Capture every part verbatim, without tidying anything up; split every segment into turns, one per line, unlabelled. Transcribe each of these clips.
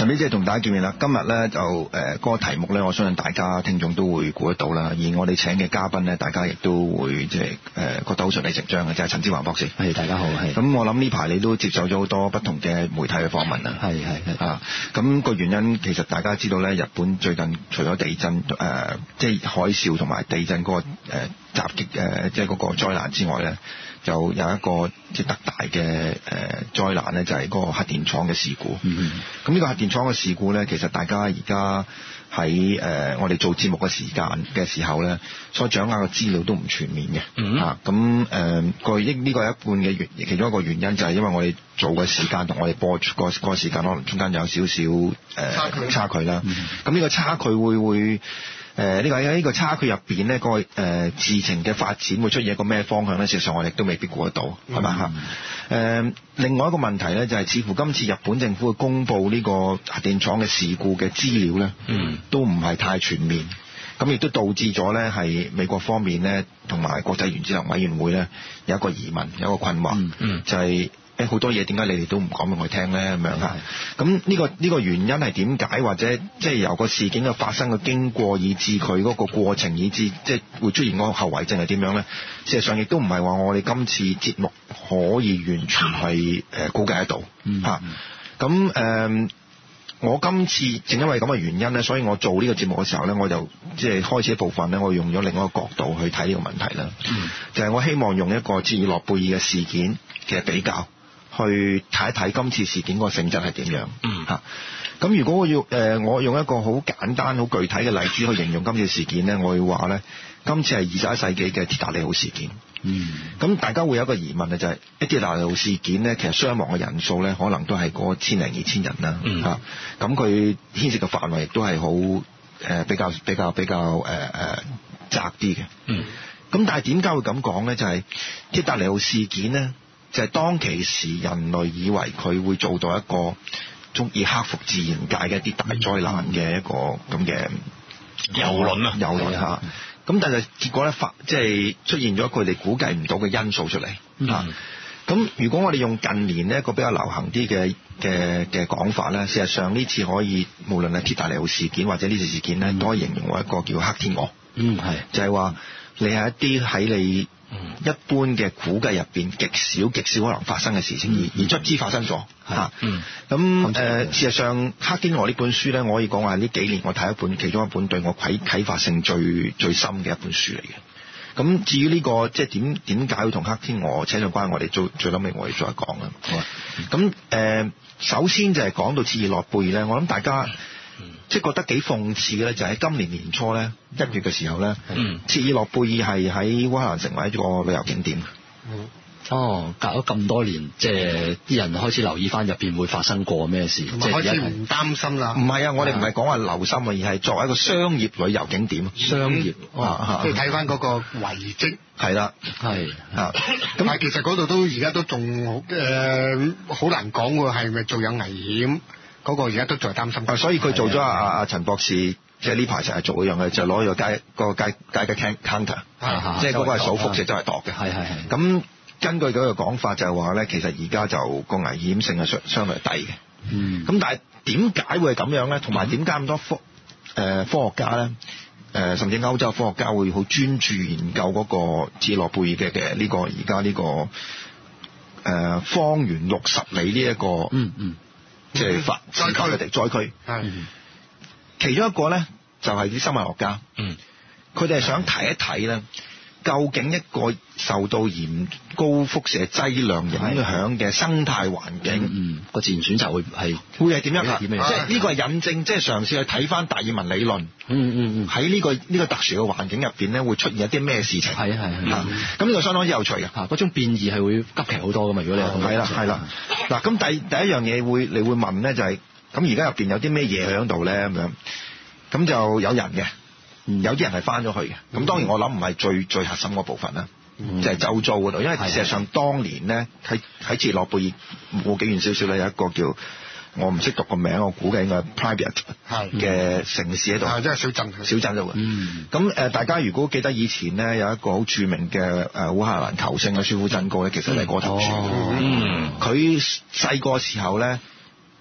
神秘之夜同大家見面啦。今日咧就誒嗰、呃那個題目咧，我相信大家聽眾都會估得到啦。而我哋請嘅嘉賓咧，大家亦都會即係誒覺得好順理成章嘅，就係、是、陳志宏博士。
係，大家好。係。
咁我諗呢排你都接受咗好多不同嘅媒體嘅訪問啦。
係係係。
啊，咁、那個原因其實大家知道咧，日本最近除咗地震誒、呃，即係海嘯同埋地震嗰、那個誒、呃、襲擊誒、呃，即係嗰個災難之外咧，就有一個即係特大嘅誒、呃、災難咧，就係、是、嗰個核電廠嘅事故。嗯。咁呢個核電廠嘅事故咧，其實大家而家喺誒我哋做節目嘅時間嘅時候咧，所掌握嘅資料都唔全面嘅。嗯。嚇、啊，咁誒個呢呢個一半嘅原其中一個原因就係因為我哋做嘅時間同我哋播出個個時間可能中間有少少誒差距差距啦。嗯。咁呢個差距會會。誒、呃、呢、這個喺呢個差距入邊咧，個誒、呃、事情嘅發展會出現一個咩方向咧？事實上我哋都未必估得到，係咪嚇？誒另外一個問題咧，就係、是、似乎今次日本政府嘅公布呢個核電廠嘅事故嘅資料咧，嗯，都唔係太全面，咁亦都導致咗咧係美國方面咧同埋國際原子能委員會咧有一個疑問，有一個困惑，嗯，嗯就係、是。誒好多嘢點解你哋都唔講俾我聽咧咁樣嚇？咁呢個呢個原因係點解？或者即係由個事件嘅發生嘅經過，以至佢嗰個過程，以至即係會出現嗰個後遺症係點樣咧？事實上亦都唔係話我哋今次節目可以完全係誒估計得到嚇。咁誒，我今次正因為咁嘅原因咧，所以我做呢個節目嘅時候咧，我就即係開始一部分咧，我用咗另一個角度去睇呢個問題啦。嗯、就係我希望用一個切爾諾貝爾嘅事件嘅比較。去睇一睇今次事件個性質係點樣？嗯嚇。咁如果我要誒、呃，我用一個好簡單、好具體嘅例子去形容今次事件咧，我會話咧，今次係二十一世紀嘅鐵達尼號事件。嗯。咁大家會有一個疑問啊，就係、是、鐵達尼號事件咧，其實傷亡嘅人數咧，可能都係嗰千零二千人啦。嗯。嚇。咁佢牽涉嘅範圍亦都係好誒比較比較比較誒誒、呃、窄啲嘅。嗯。咁但係點解會咁講咧？就係、是、鐵達尼號事件咧。就係、是、當其時人類以為佢會做到一個足以克服自然界嘅一啲大災難嘅一個咁嘅遊輪啊，遊輪嚇。咁但係結果咧發即係出現咗佢哋估計唔到嘅因素出嚟嚇。咁、嗯、如果我哋用近年呢一個比較流行啲嘅嘅嘅講法咧，事實上呢次可以無論係鐵達尼號事件或者呢次事件咧、嗯，都可以形容為一個叫黑天鵝。嗯，係就係、是、話你係一啲喺你。一般嘅估計入邊極少極少可能發生嘅事情，嗯、而而卒之發生咗嚇。嗯，咁誒、嗯呃、事實上《黑天鵝》呢本書咧，我可以講話呢幾年我睇一本其中一本對我啟啟發性最最深嘅一本書嚟嘅。咁至於呢、這個即係點點解會同黑天鵝扯上關係，我哋最最諗尾我哋再講啦。好啊。咁誒、呃，首先就係講到切爾諾貝爾咧，我諗大家。嗯、即係覺得幾諷刺嘅咧，就喺、是、今年年初咧一月嘅時候咧，切爾諾貝爾係喺烏克蘭成為一個旅遊景點。嗯，哦，隔咗咁多年，即係啲人開始留意翻入邊會發生過咩事，即係開始唔擔心啦。唔係啊，我哋唔係講話留心啊，而係作為一個商業旅遊景點。商業、嗯、啊，即係睇翻嗰個遺跡。係啦，係啊。咁但係其實嗰度都而家都仲誒好難講喎，係咪仲有危險？嗰、那個而家都仲係擔心，所以佢做咗阿阿阿陳博士，即係呢排成日做一樣嘅，就攞、是、咗街個街街嘅 counter，即係嗰個係數輻射周圍度嘅。係係係。咁根據佢嘅講法就係話咧，其實而家就個危險性係相相對低嘅。嗯。咁但係點解會係咁樣咧？同埋點解咁多科誒、呃、科學家咧？誒、呃、甚至歐洲科學家會好專注研究嗰個切爾諾貝爾嘅嘅呢個而家呢個誒、呃、方圓六十里呢、這、一個嗯嗯。即係發災區嘅地災區，嗯，其中一個咧就係、是、啲生物學家，嗯，佢哋係想睇一睇咧，究竟一個受到嚴高輻射劑量影響嘅生態環境，嗯，個自然選擇會係會係點樣？即係呢個係引證，即係嘗試去睇翻達爾文理論，嗯嗯嗯，喺呢、這個呢、這個特殊嘅環境入邊咧，會出現一啲咩事情？係係係，咁呢、嗯、個相當之有趣嘅，嚇，嗰種變異係會急劇好多噶嘛？如果你係啦係啦，嗱咁第第一樣嘢會你會問咧就係、是，咁而家入邊有啲咩嘢喺度咧咁樣？咁就有人嘅。有啲人係翻咗去嘅，咁當然我諗唔係最最核心嗰部分啦，嗯、就係、是、周遭嗰度，因為事實上當年咧喺喺切爾諾貝爾冇幾遠少少咧有一個叫我唔識讀個名，我估計應該係 Pripyat 嘅城市喺度，即係小鎮小鎮度嘅。咁、嗯、誒、呃，大家如果記得以前咧有一個好著名嘅誒烏克蘭球星嘅舒夫真高咧，其實係嗰頭住。佢細個時候咧。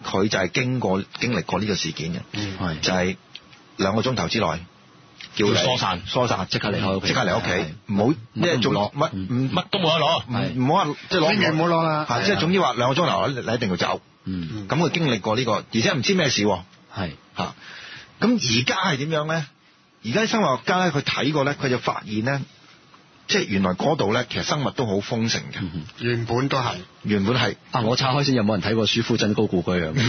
佢就係經過經歷過呢個事件嘅，
嗯、
就係兩個鐘頭之內叫你
疏散，
疏散，即刻離開屋企，即刻離屋企，唔好即係仲乜乜
都冇得攞，
唔好話即係攞，
千祈唔好攞啦，
即係總之話兩個鐘頭你一定要走。
嗯，
咁佢經歷過呢個，而且唔知咩事喎。
係
嚇，咁而家係點樣咧？而家啲生物學家咧，佢睇過咧，佢就發現咧，即係原來嗰度咧，其實生物都好豐盛嘅。
嗯、原本都係，
原本係。
啊，我拆開先，有冇人睇過舒夫真高故居啊？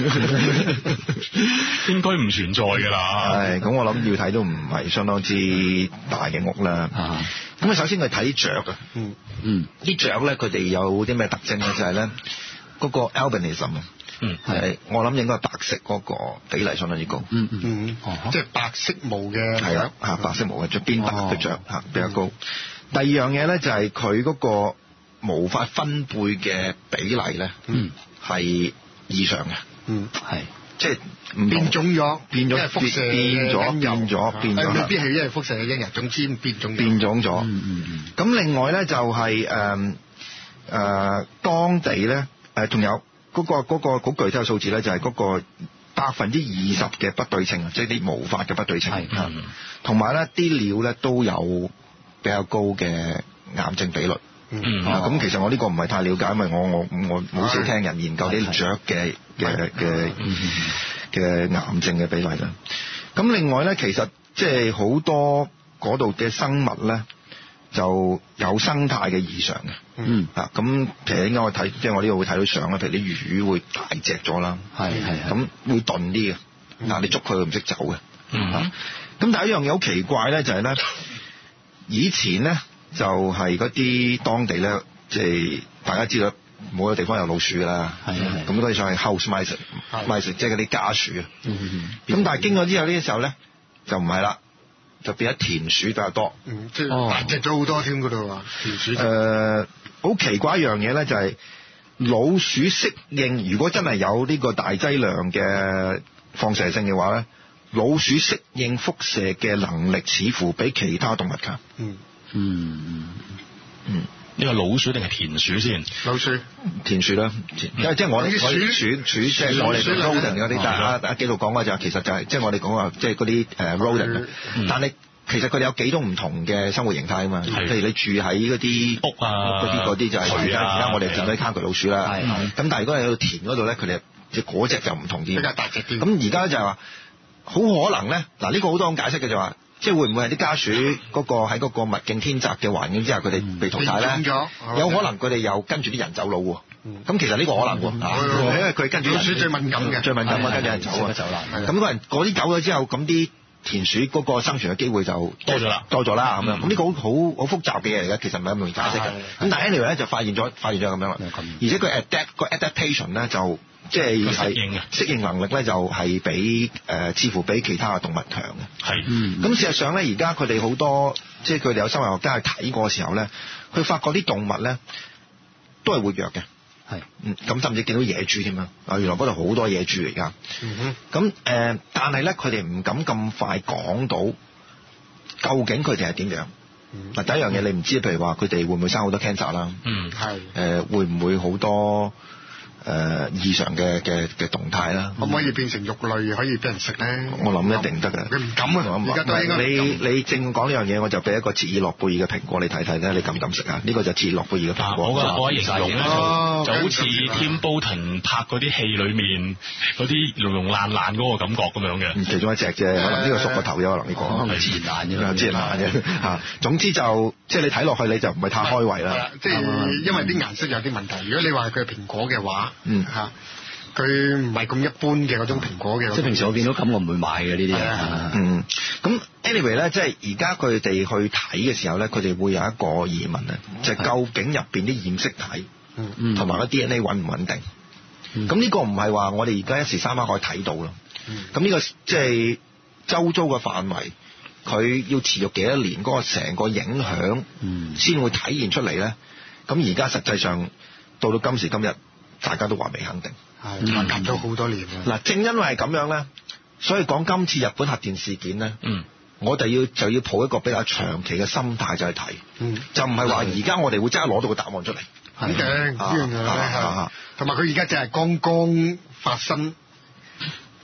應該唔存在㗎啦。
係，咁我諗要睇都唔係相當之大嘅屋啦。啊，咁啊，首先佢睇啲雀啊。
嗯嗯，
啲雀咧，佢哋有啲咩特徵咧？就係咧，嗰個 albinism 啊。
嗯，
係，我諗應該係白色嗰個比例相當之高。
嗯嗯，哦，即係白色毛嘅
係啊，嚇白色毛嘅雀，邊白嘅雀嚇比較高。第二樣嘢咧就係佢嗰個毛髮分貝嘅比例咧，嗯，係異常嘅。
嗯，係，
即係唔
變種咗，
變咗
輻射
變咗變咗變咗，
未必係因為輻射嘅因由，總之變種
變種咗。
嗯嗯嗯。
咁另外咧就係誒誒當地咧誒仲有。嗰、嗰個嗰、嗰個好具體嘅數字咧，就係嗰個百分之二十嘅不對稱啊，即係啲毛髮嘅不對稱，同埋咧啲鳥咧都有比較高嘅癌症比率。嗯，咁、啊、其實我呢個唔係太了解，因為我我我好少聽人研究啲雀嘅嘅嘅嘅癌症嘅比例啦。咁另外咧，其實即係好多嗰度嘅生物咧，就有生態嘅異常嘅。嗯啊，咁其實應該我睇，即係我呢度會睇到相啦，譬如啲魚會大隻咗啦，係係，咁會鈍啲嘅，嗱、嗯、你捉佢佢唔識走嘅，嗯，咁但係一樣嘢好奇怪咧，就係咧，以前咧就係嗰啲當地咧，即係大家知道每個地方有老鼠㗎啦，係係，咁嗰啲上係 house mice，mice 即係嗰啲家鼠啊，嗯嗯，咁但係經過之後呢個時候咧，就唔係啦。就變咗田鼠比較多，
嗯，即係大隻咗好多添嗰度啊！田鼠
誒，好奇怪一樣嘢咧，就係老鼠適應，如果真係有呢個大劑量嘅放射性嘅話咧，老鼠適應輻射嘅能力似乎比其他動物強。嗯嗯嗯嗯，
呢個老鼠定係田鼠先？
老鼠，
田鼠啦，因為即係我哋我哋鼠鼠即係我哋 rodent 嗰啲，但係阿阿紀陶講嘅就係其實就係即係我哋講話即係嗰啲誒 rodent，但係其實佢哋有幾種唔同嘅生活形態啊嘛。譬如你住喺嗰啲
屋啊，
嗰啲嗰啲就係而家而家我哋見到啲卡渠老鼠啦。咁但係如果係喺田嗰度咧，佢哋即係嗰隻就唔同啲，
比較大隻啲。
咁而家就係話好可能咧，嗱呢個好多咁解釋嘅就話。即係會唔會係啲家鼠嗰個喺嗰個物競天擇嘅環境之下，佢哋被淘汰咧？有可能佢哋又跟住啲人走佬喎。咁、嗯、其實呢個可能喎、嗯，因為佢跟住老鼠最敏感嘅，最敏感嘅跟住人走啊。咁嗰人嗰啲走咗之後，咁啲田鼠嗰個生存嘅機會就
多咗啦，
多咗啦咁樣。咁呢個好好好複雜嘅嘢嚟嘅，其實唔係咁容易解釋嘅。咁但係 anyway 咧就發現咗，發現咗咁樣啦。而且佢 adapt 個 adaptation 咧就。即係適應嘅適應能力咧，就係比誒、呃、似乎比其他嘅動物強嘅。係，咁、嗯、事實上咧，而家佢哋好多即係佢哋有生物學家去睇過嘅時候咧，佢發覺啲動物咧都係活躍嘅。係，嗯，咁甚至見到野豬添啊！啊，原來嗰度好多野豬嚟㗎。嗯哼，咁誒、呃，但係咧，佢哋唔敢咁快講到究竟佢哋係點樣。嗱、嗯，第一樣嘢你唔知，譬如話佢哋會唔會生好多 cancer 啦？嗯，係。誒、呃，會唔會好多？誒、呃、異常嘅嘅嘅動態啦，
可唔可以變成肉類可以俾人食咧？
我諗一定得㗎。
佢唔敢啊！而家都應該
你你正講呢樣嘢，我就俾一個切爾諾貝爾嘅蘋果你睇睇咧，你敢唔敢食啊？呢、這個就切爾諾貝爾嘅蘋果。
我我形容咧就就好似 Tim Burton拍嗰啲戲裏面嗰啲溶溶爛爛嗰個感覺咁樣嘅。
其中一隻啫，可能呢個縮個頭啫，可能呢、這個。
係自然爛嘅，
自然爛嘅嚇。總之就即係你睇落去你就唔係太開胃啦。
即係因為啲顏色有啲問題。如果你話佢係蘋果嘅話，嗯嚇。佢唔係咁一般嘅嗰種蘋果嘅，
即係平時我見到咁，我唔會買嘅呢啲嘢。
嗯，咁 anyway 咧，即係而家佢哋去睇嘅時候咧，佢哋會有一個疑問啊，就係、究竟入邊啲染色體同埋個 D N A 穩唔穩定？咁、嗯、呢個唔係話我哋而家一時三刻可以睇到咯。咁、嗯、呢個即係周遭嘅範圍，佢要持續幾多年，嗰、嗰個成個影響先會體現出嚟咧。咁而家實際上到到今時今日，大家都話未肯定。
係，隔咗好多年啦。嗱，
正因為係咁樣咧，所以講今次日本核電事件咧，嗯，我哋要就要抱一個比較長期嘅心態就去睇，嗯，就唔係話而家我哋會即刻攞到個答案出嚟。
肯定呢樣嘢咧，同埋佢而家就係剛剛發生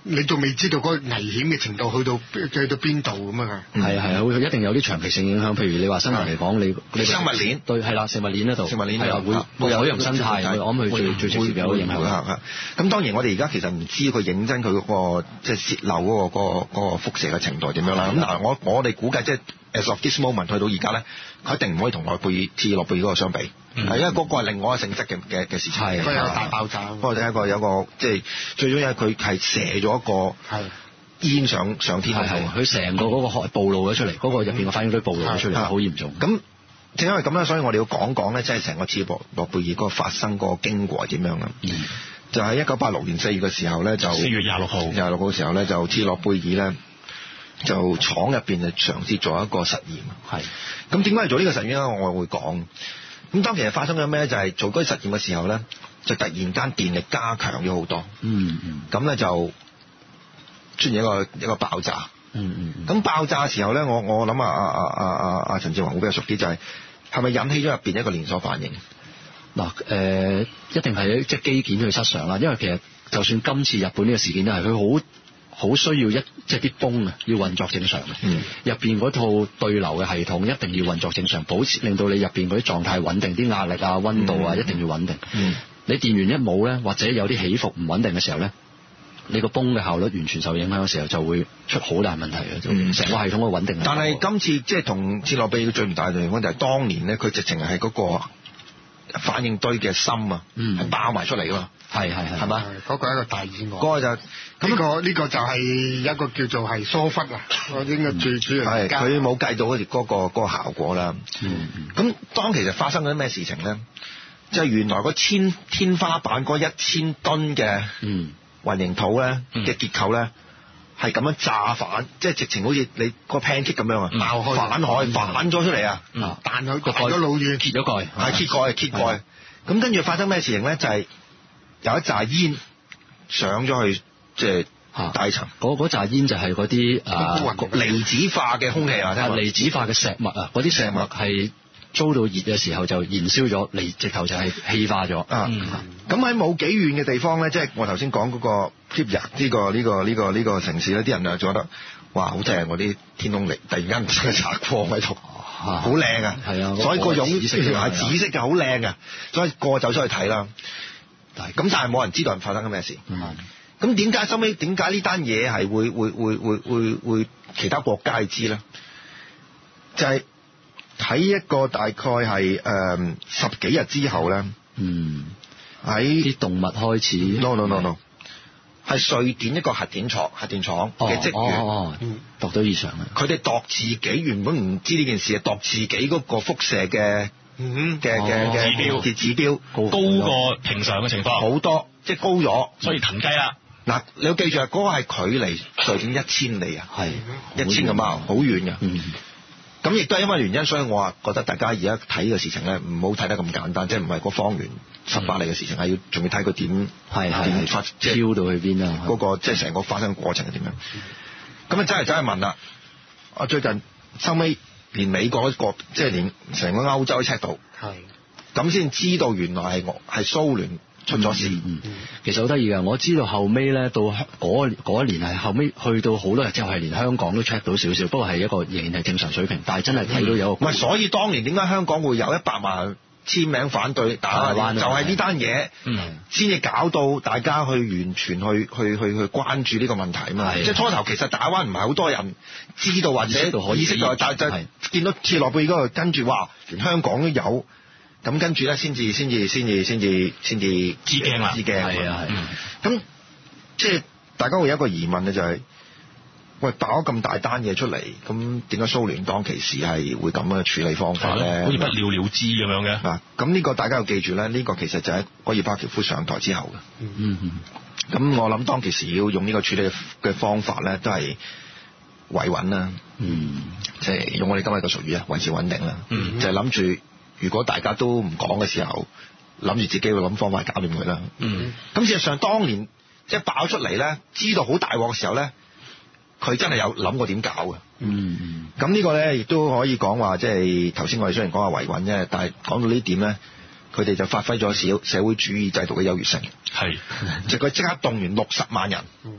你仲未知道嗰個危險嘅程度去到去到邊度咁啊？
係啊係啊，會一定有啲長期性影響。譬如你話生物嚟講，你你
生物鏈
對係啦，食物鏈嗰度，
食物鏈
係啊，會會有海洋生態，我諗佢最最直接有影響
嚇。咁當然我哋而家其實唔知佢認真佢嗰個即係泄漏嗰個嗰個嗰個輻射嘅程度係點樣啦。咁嗱，我我哋估計即係 as of this moment 去到而家咧，佢一定唔可以同諾貝爾切爾諾貝爾嗰個相比，係因為嗰個係另外一個性質嘅嘅嘅事情。
係佢有大爆炸。
不過第一個有個即係最終因為佢係射咗一個係煙上上天嘅，
佢成個嗰個海暴露咗出嚟，嗰、嗰個入邊嘅反應堆暴露咗出嚟，好嚴重。
咁正因為咁咧，所以我哋要講講咧，即係成個切爾諾貝爾嗰個發生嗰個經過係點樣啦。嗯、就喺一九八六年四月嘅時候咧，就
四月廿六號
廿六號嘅時候咧，就切爾諾貝爾咧就廠入邊就嘗試做一個實驗。係咁點解要做呢個實驗咧？我會講。咁當其實發生咗咩咧？就係、是、做嗰啲實驗嘅時候咧，就突然間電力加強咗好多。嗯嗯。咁咧就出現一個一個爆炸。嗯嗯。咁爆炸嘅時候咧，我我諗啊啊啊啊啊啊陳志宏會比較熟啲，就係係咪引起咗入邊一個連鎖反應？
嗱誒、呃，一定係即係機件去失常啦。因為其實就算今次日本呢個事件都係佢好好需要一即係啲泵啊，要運作正常嘅。嗯。入邊嗰套對流嘅系統一定要運作正常，保持令到你入邊嗰啲狀態穩定，啲壓力啊、溫度啊、嗯、一定要穩定。嗯。你電源一冇咧，或者有啲起伏唔穩定嘅時候咧，你個泵嘅效率完全受影響嘅時候，就會出好大問題嘅，就成、嗯、個系統嘅穩定。
但係今次即係同切爾諾貝爾最唔大嘅地方就係當年咧，佢直情係嗰個反應堆嘅芯啊，係、嗯、爆埋出嚟㗎嘛。係係係，係嘛？
嗰、嗰個係一個大意外。
嗰個就咁、呢個呢、
呢個就係一個叫做係疏忽啊！我應該最主要係
佢冇計到嗰、嗰個嗰、嗰個效果啦。嗯咁當其實發生咗咩事情咧？就係、係、原來個天天花板嗰一千噸嘅混凝土咧嘅結構咧係咁樣炸反，即係直情好似你個 pancake 咁樣啊，爆開反海反咗出嚟啊！
彈佢個蓋咗老遠，
揭咗蓋，
係揭蓋揭蓋。咁跟住發生咩事情咧？就係、係有一紮煙上咗去，即係大層。嗰嗰紮煙就係嗰啲啊離子化嘅空氣啊，即係離子化嘅石墨啊，嗰啲石墨係遭到熱嘅時候就燃燒咗，離直頭就係氣化咗。啊，咁喺冇幾遠嘅地方咧，即係我頭先講嗰個 Pripyat 呢個呢個呢個呢個城市咧，啲人就覺得哇好正，嗰啲天空嚟突然間出去拆礦喺度，好靚啊！係啊，所以個種係紫色嘅，好靚嘅，所以個走出去睇啦。咁但係冇人知道人發生緊咩事。咁點解收尾點解呢單嘢係會會會會會會其他國家知咧？就係、是、喺一個大概係誒、呃、十幾日之後咧，嗯，喺啲動物開始 no no no no 係瑞典一個核電廠核電廠嘅職員，哦哦，度到異常啦。佢哋度自己原本唔知呢件事，度自己嗰個輻射嘅。嗯嘅嘅嘅指標嘅指標高過平常嘅情況好多，即係高咗，所以騰雞啦。嗱，你要記住啊，嗰、嗰個係距離瑞典一千里啊，係一千個 mile，好遠嘅。嗯，咁亦都係因為原因，所以我話覺得大家而家睇呢個事情咧，唔好睇得咁簡單，即係唔係個方圓十八里嘅事情，係、嗯、要仲要睇佢點係點發，即係飄到去邊啊？嗰、嗰個即係成個發生嘅過程係點樣？咁啊，真係真係問啦！我最近收尾。連美國一個即係連成個歐洲都 check 到，係咁先知道原來係我係蘇聯出咗事。嗯嗯、其實好得意嘅，我知道後尾咧到嗰嗰一年係後尾去到好多日之後係連香港都 check 到少少，不過係一個仍然係正常水平，但係真係睇到有唔係、嗯，所以當年點解香港會有一百萬簽名反對打灣，就係呢單嘢，先至搞到大家去完全去去去去關注呢個問題啊嘛。即係初頭其實打灣唔係好多人知道或者意識到，但係見到切爾諾貝爾嗰度跟住哇，連香港都有，咁跟住咧先至先至先至先至先至知驚啦，知驚係啊係。咁即係大家會有一個疑問咧，就係、是。喂，打咗咁大單嘢出嚟，咁點解蘇聯當其時係會咁嘅處理方法咧？好似不了了之咁樣嘅。嗱，咁呢個大家要記住咧，呢、呢個其實就係戈爾巴喬夫上台之後嘅。嗯嗯。咁我諗當其時要用呢個處理嘅方法咧，都係維穩啦。嗯。即係用我哋今日嘅俗語啊，維持穩定啦。嗯。就係諗住，如果大家都唔講嘅時候，諗住自己會諗方法搞掂佢啦。嗯。咁事實上，當年即係爆出嚟咧，知道好大鑊嘅時候咧。佢真係有諗過點搞嘅，嗯嗯，咁呢個咧亦都可以講話，即係頭先我哋雖然講下維穩啫，但係講到呢點咧，佢哋就發揮咗社社會主義制度嘅優越性，係，就佢即刻動員六十萬人，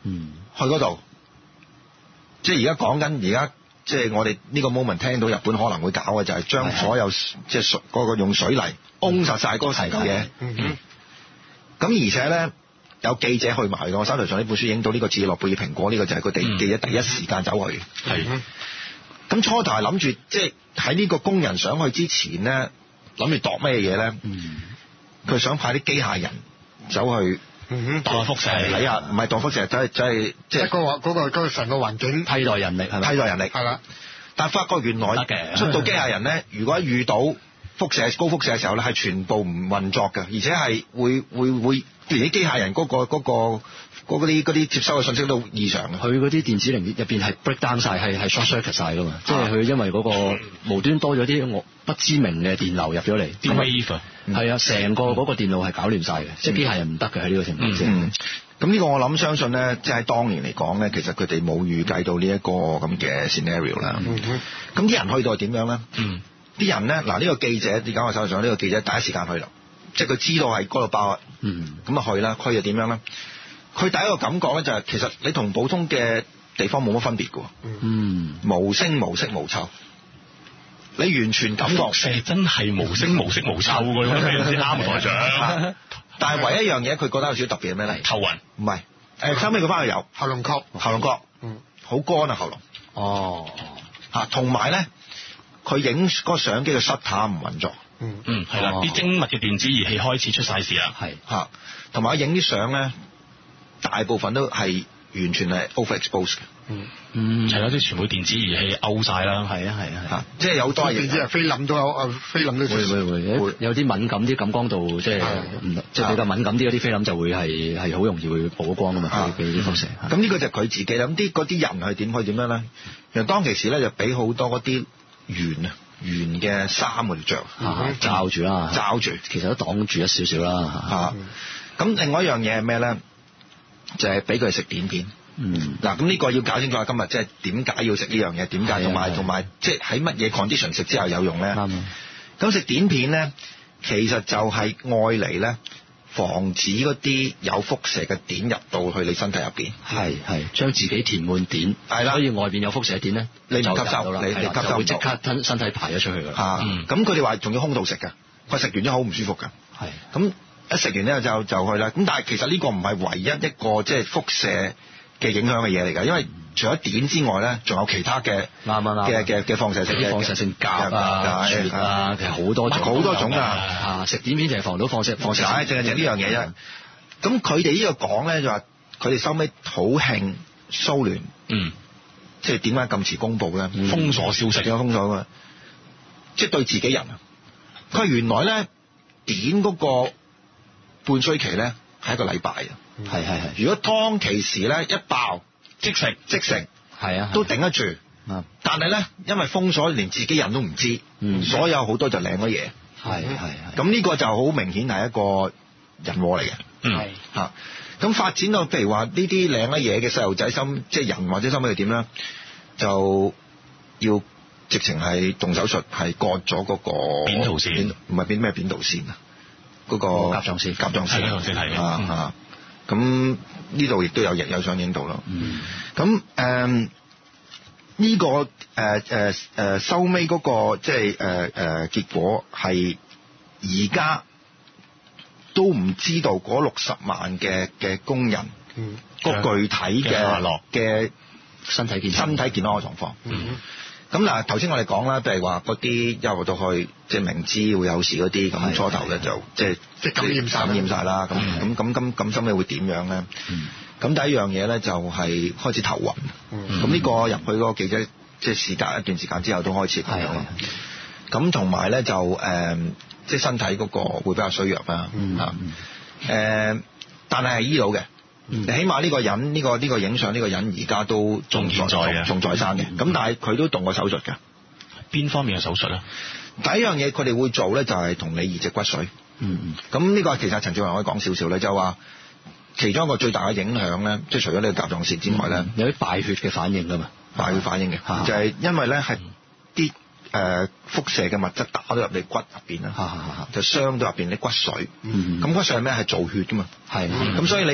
嗯，
去嗰度，即係而家講緊而家。即係我哋呢個 moment 聽到日本可能會搞嘅就係將所有即係水嗰個用水泥擁實晒嗰成嚿嘢。咁而且咧有記者去埋嘅，我手頭上呢本書影到呢個切爾諾貝爾蘋果呢個就係個地記者第一時間走去。係。咁初頭係諗住即係喺呢個工人上去之前咧，諗住度咩嘢咧？佢想派啲機械人走去。嗯，
度輻射
睇下，唔係度輻射，就係就係即係
嗰個嗰個嗰個成個環境
替代人力係咪？
替代人力
係啦。
但係發覺原來出到機械人咧，如果遇到輻射高輻射嘅時候咧，係全部唔運作嘅，而且係會會會連啲機械人嗰個嗰個嗰啲嗰啲接收嘅信息都異常嘅。
佢嗰啲電子零件入邊係 break down 曬，係係 short circuit 曬㗎嘛，即係佢因為嗰個無端多咗啲我不知名嘅電流入咗嚟，
啲 wave
係啊，成個嗰個電路係搞亂曬嘅，即係機械人唔得嘅喺呢個情況之下。
咁呢個我諗相信咧，即係當年嚟講咧，其實佢哋冇預計到呢一個咁嘅 scenario 啦。咁啲人去到係點樣咧？嗯，啲人咧嗱，呢個記者點解我手上呢個記者第一時間去啦？即係佢知道係嗰度爆啊。嗯，咁啊去啦，佢又點樣咧？佢第一個感覺咧就係其實你同普通嘅地方冇乜分別嘅。嗯，無聲無色無臭。你完全感覺
輻射真係無聲無色無臭嘅，先啱啊台長。
但係唯一一樣嘢，佢覺得有少少特別係咩咧？
頭暈？
唔係，誒收尾佢翻去有
喉嚨咳，
喉嚨咳，嗯，好乾啊喉嚨。哦，嚇，同埋咧，佢影嗰個相機嘅 shutter 唔運作。
嗯嗯，係啦，啲精密嘅電子儀器開始出晒事啦。
係嚇，同埋影啲相咧，大部分都係完全係 overexposed 嘅。
嗯嗯，係啦，即係全部電子儀器勾晒啦。係啊係啊係，
即係有好多嘢。
電子係菲林都有，誒菲林都
會會會會有啲敏感啲感光度，即係唔即係比較敏感啲嗰啲菲林就會係係好容易會曝光㗎嘛，俾啲輻射。咁
呢個就係佢自己啦。咁啲嗰啲人係點去點樣咧？其實當其時咧就俾好多嗰啲圓啊圓嘅衫佢哋着，
罩住啦，
罩住，
其實都擋住一少少啦。
嚇，咁另外一樣嘢係咩咧？就係俾佢食碘片。嗯，嗱，咁呢個要搞清楚今日即係點解要食呢樣嘢？點解同埋同埋即係喺乜嘢 condition 食之後有用咧？啱。咁食碘片咧，其實就係愛嚟咧防止嗰啲有輻射嘅碘入到去你身體入邊。係係，將自己填滿碘。係啦，所以外邊有輻射碘咧，你唔吸收，你你吸收會即刻吞身體排咗出去㗎啦。嚇，咁佢哋話仲要空肚食㗎，佢食完之後好唔舒服㗎。係。咁一食完咧就就去啦。咁但係其實呢個唔係唯一一個即係輻射嘅影響嘅嘢嚟㗎，因為除咗碘之外咧，仲有其他嘅嘅嘅嘅放射性嘅
放射性鉀啊、橛啊，其實好多種
好多種啊！
啊，食碘片就係防到放射放射性，
淨係淨係呢樣嘢啫。咁佢哋呢個講咧就話，佢哋收尾好興蘇聯，嗯，即係點解咁遲公佈咧？
封鎖消息，
有封鎖㗎，即係對自己人啊！佢話原來咧碘嗰個半衰期咧係一個禮拜啊！係係係，如果當其時咧一爆即食即食，係啊，都頂得住。但係咧，因為封鎖，連自己人都唔知，嗯、所有好多就領咗嘢。係係係。咁呢個就好明顯係一個人禍嚟嘅。係嚇。咁發展到譬如話呢啲領咗嘢嘅細路仔心，即係人或者心尾係點咧？就要直情係動手術，係割咗嗰個
扁桃腺，
唔係扁咩扁桃腺啊？嗰、嗰個甲狀腺，甲狀腺係啊啊！咁呢度亦都有有上映到咯。咁誒呢個誒誒誒收尾嗰個即係誒誒結果係而家都唔知道嗰六十萬嘅嘅工人個、嗯、具體嘅嘅
身體健
身體健康嘅狀況。咁嗱頭先我哋講啦，譬如話嗰啲入到去即係明知會有事嗰啲，咁初頭咧就即係
即係感染晒
感染晒啦。咁咁咁咁咁，收尾會點樣咧？咁、嗯、第一樣嘢咧就係開始頭暈。咁、嗯、呢個入去嗰個記者即係事隔一段時間之後都開始咁樣。咁同埋咧就誒、呃，即係身體嗰個會比較衰弱啦。嗯啊誒、呃，但係係醫到嘅。嗯、起碼呢個人呢、這個呢、這個影相呢個人而家都仲在嘅，仲在生嘅。咁、嗯、但係佢都動過手術嘅。
邊方面嘅手術咧？
第一樣嘢佢哋會做咧，就係同你移植骨髓。嗯嗯。咁呢個其實陳志宏可以講少少咧，就話其中一個最大嘅影響咧，即係除咗呢個甲狀腺之外咧、嗯，有啲敗血嘅反應㗎嘛，敗血反應嘅、啊，就係、是、因為咧係啲誒輻射嘅物質打咗入你骨入邊啦，就傷到入邊啲骨髓。嗯。咁骨髓係咩？係造血㗎嘛。係。咁、嗯、所以你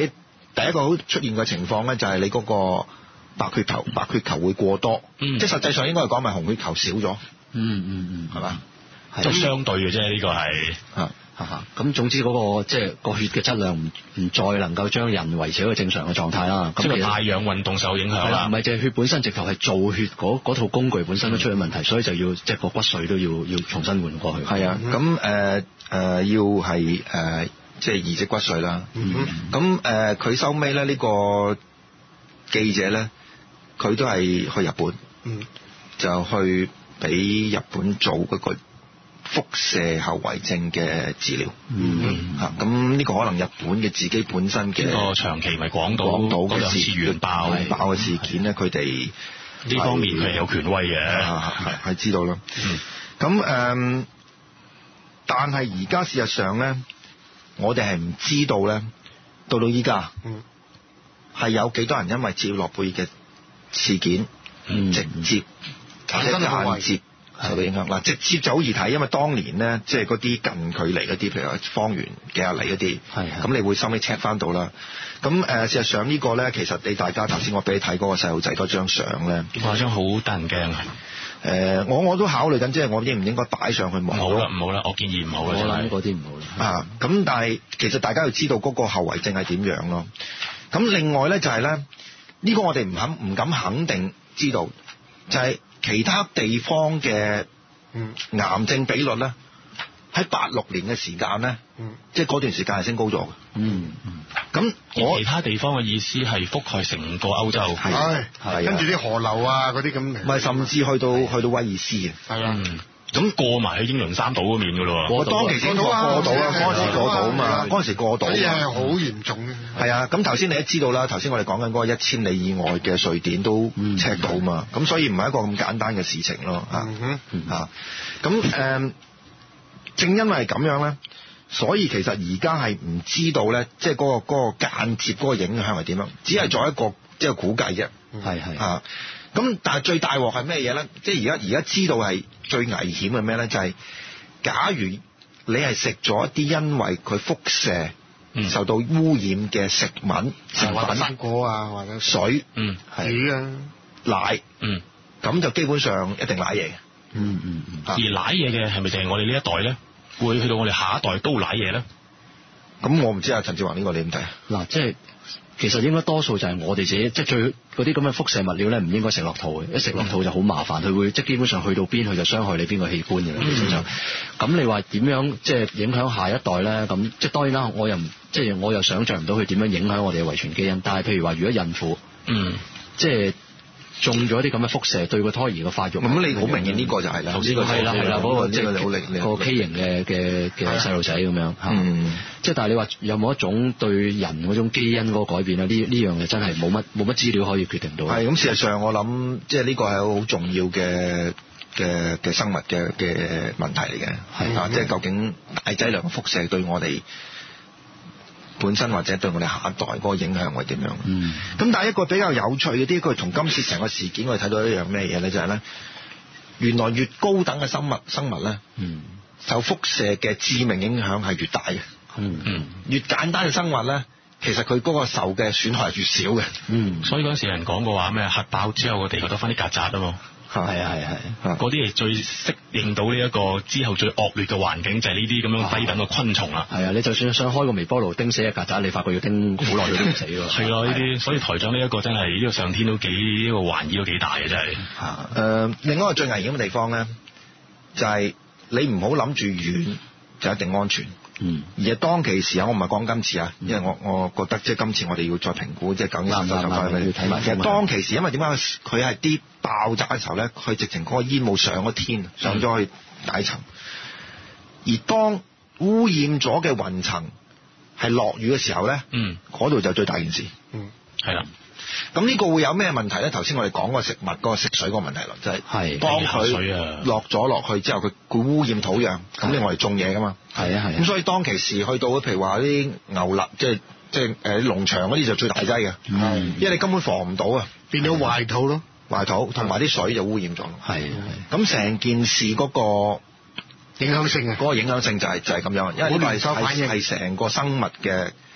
第一個好出現嘅情況咧，就係你嗰個白血球白血球會過多，
嗯、
即係實際上應該係講咪紅血球少咗。
嗯嗯嗯，
係嘛？
即係相對嘅啫，呢個係
啊。
咁總之嗰、那個即係個血嘅質量唔唔再能夠將人維持一個正常嘅狀態啦。咁
即係帶氧運動受影響啦。
唔係淨係血本身，直頭係造血嗰套工具本身都出咗問題，嗯、所以就要即係個骨髓都要要重新換過去。
係啊，咁誒誒要係誒即係移植骨髓啦。咁誒佢收尾咧呢個記者咧，佢都係去日本，
嗯、
就去俾日本做嗰個輻射後遺症嘅治療，
嗯
嚇咁呢個可能日本嘅自己本身嘅
個長期咪廣島
廣島嘅
次元爆
爆嘅事件咧，佢哋
呢方面佢係有權威嘅，
係係知道啦。咁誒、嗯，但係而家事實上咧，我哋係唔知道咧，到到依家係有幾多人因為切爾諾貝爾嘅事件、嗯、直接或者間接受到影響。嗱，直接就好易睇，因為當年咧，即係嗰啲近距離嗰啲，譬如話方圓幾廿里嗰啲，咁你會收尾 check 翻到啦。咁誒，事實上呢個咧，其實你大家頭先我俾你睇嗰個細路仔嗰張相咧，
嗰張好得人驚啊！
誒、呃，我我都考慮緊，即係我應唔應該擺上去網？
唔好啦，唔好啦，我建議唔好啦。
我諗嗰啲唔好啦。
啊，咁但係其實大家要知道嗰個後遺症係點樣咯。咁另外咧就係、是、咧，呢、這個我哋唔肯唔敢肯定知道，就係、是、其他地方嘅癌症比率咧，喺八六年嘅時間咧，嗯、即係嗰段時間係升高咗嘅。嗯嗯。咁我
其他地方嘅意思係覆蓋成個歐洲，
係係跟住啲河流啊嗰啲咁。唔
係，甚至去到去到威爾斯嘅。
係啊。
咁過埋去英倫三島嗰面㗎咯喎。
我當其時過到啊，嗰陣時過到啊嘛，嗰陣時過到。
啲嘢係好嚴重嘅。
係啊，咁頭先你都知道啦，頭先我哋講緊嗰個一千里以外嘅瑞典都 check 到嘛，咁所以唔係一個咁簡單嘅事情咯嚇嚇。咁誒，正因為係咁樣咧。所以其實而家係唔知道咧，即係嗰個嗰個間接嗰個影響係點樣，只係做一個即係估計啫。
係係
啊，咁但係最大鑊係咩嘢咧？即係而家而家知道係最危險嘅咩咧？就係假如你係食咗一啲因為佢輻射受到污染嘅食物、食品、
生果啊，或者
水、
嗯、
魚啊、
奶，
嗯，
咁就基本上一定舐嘢嘅。
嗯嗯嗯。
而舐嘢嘅係咪淨係我哋呢一代咧？會去到我哋下一代都舐嘢咧？
咁我唔知啊，陳志宏呢個你點睇啊？
嗱，即係其實應該多數就係我哋自己，即係最嗰啲咁嘅輻射物料咧，唔應該食落肚嘅。一食落肚就好麻煩，佢會即係基本上去到邊，佢就傷害你邊個器官嘅。其實就咁，你話點樣即係影響下一代咧？咁即係當然啦，我又唔即係我又想像唔到佢點樣影響我哋嘅遺傳基因。但係譬如話，如果孕婦，嗯，即係。中咗啲咁嘅輻射對個胎兒嘅發育，
咁你好明顯呢個就係啦，頭先個
係啦係啦，嗰個即係
好力
個畸形嘅嘅嘅細路仔咁樣嚇，
嗯，
即係但係你話有冇一種對人嗰種基因嗰個改變咧？呢呢樣嘢真係冇乜冇乜資料可以決定到。
係咁，事實上我諗即係呢個係好重要嘅嘅嘅生物嘅嘅問題嚟嘅，係啊，即係究竟大劑量嘅輻射對我哋本身或者對我哋下一代嗰個影響係點樣？嗯，咁但係一個比較有趣嘅啲，佢從今次成個事件我哋睇到一樣咩嘢咧？就係咧，原來越高等嘅生物生物咧，嗯，受輻射嘅致命影響係越大嘅。嗯嗯，越簡單嘅生物咧，其實佢嗰個受嘅損害係越少嘅。嗯，
所以嗰陣時有人講過話咩核爆之後個地球得翻啲曱甴啊嘛。
係啊係係，嗰
啲係最適應到呢一個之後最惡劣嘅環境，就係呢啲咁樣低等嘅昆蟲啦。
係啊，你就算想開個微波爐叮死隻曱甴，你發覺要叮好耐都叮唔死喎。
係咯，呢啲所以台長呢一個真係呢個上天都幾呢個環繞都幾大嘅真係。
嚇、呃，另外一個最危險嘅地方咧，就係、是、你唔好諗住遠就一定安全。嗯，而係當其時啊，我唔係講今次啊，因為我我覺得即係今次我哋要再評估，即係究竟係咪要睇埋。其實當其時，因為點解佢係啲爆炸嘅時候咧，佢直情嗰個煙霧上咗天，上咗去底層。而當污染咗嘅雲層係落雨嘅時候咧，嗯，嗰度就最大件事。嗯，係啦。咁呢個會有咩問題咧？頭先我哋講個食物嗰、嗰個食水嗰個問題咯，就係、係、當佢落咗落去之後，佢佢污染土壤，咁你我哋種嘢噶嘛。係啊係。咁所以當其時去到譬如話啲牛肋，即係即係誒農場嗰啲就最大劑嘅，嗯、因為你根本防唔到啊，
變咗壞土咯，
壞土同埋啲水就污染咗。係係。咁成件事嗰、嗰個影響性啊，嗰個影響性就係、係、就係、係、咁樣，因為呢個係係係成個生物嘅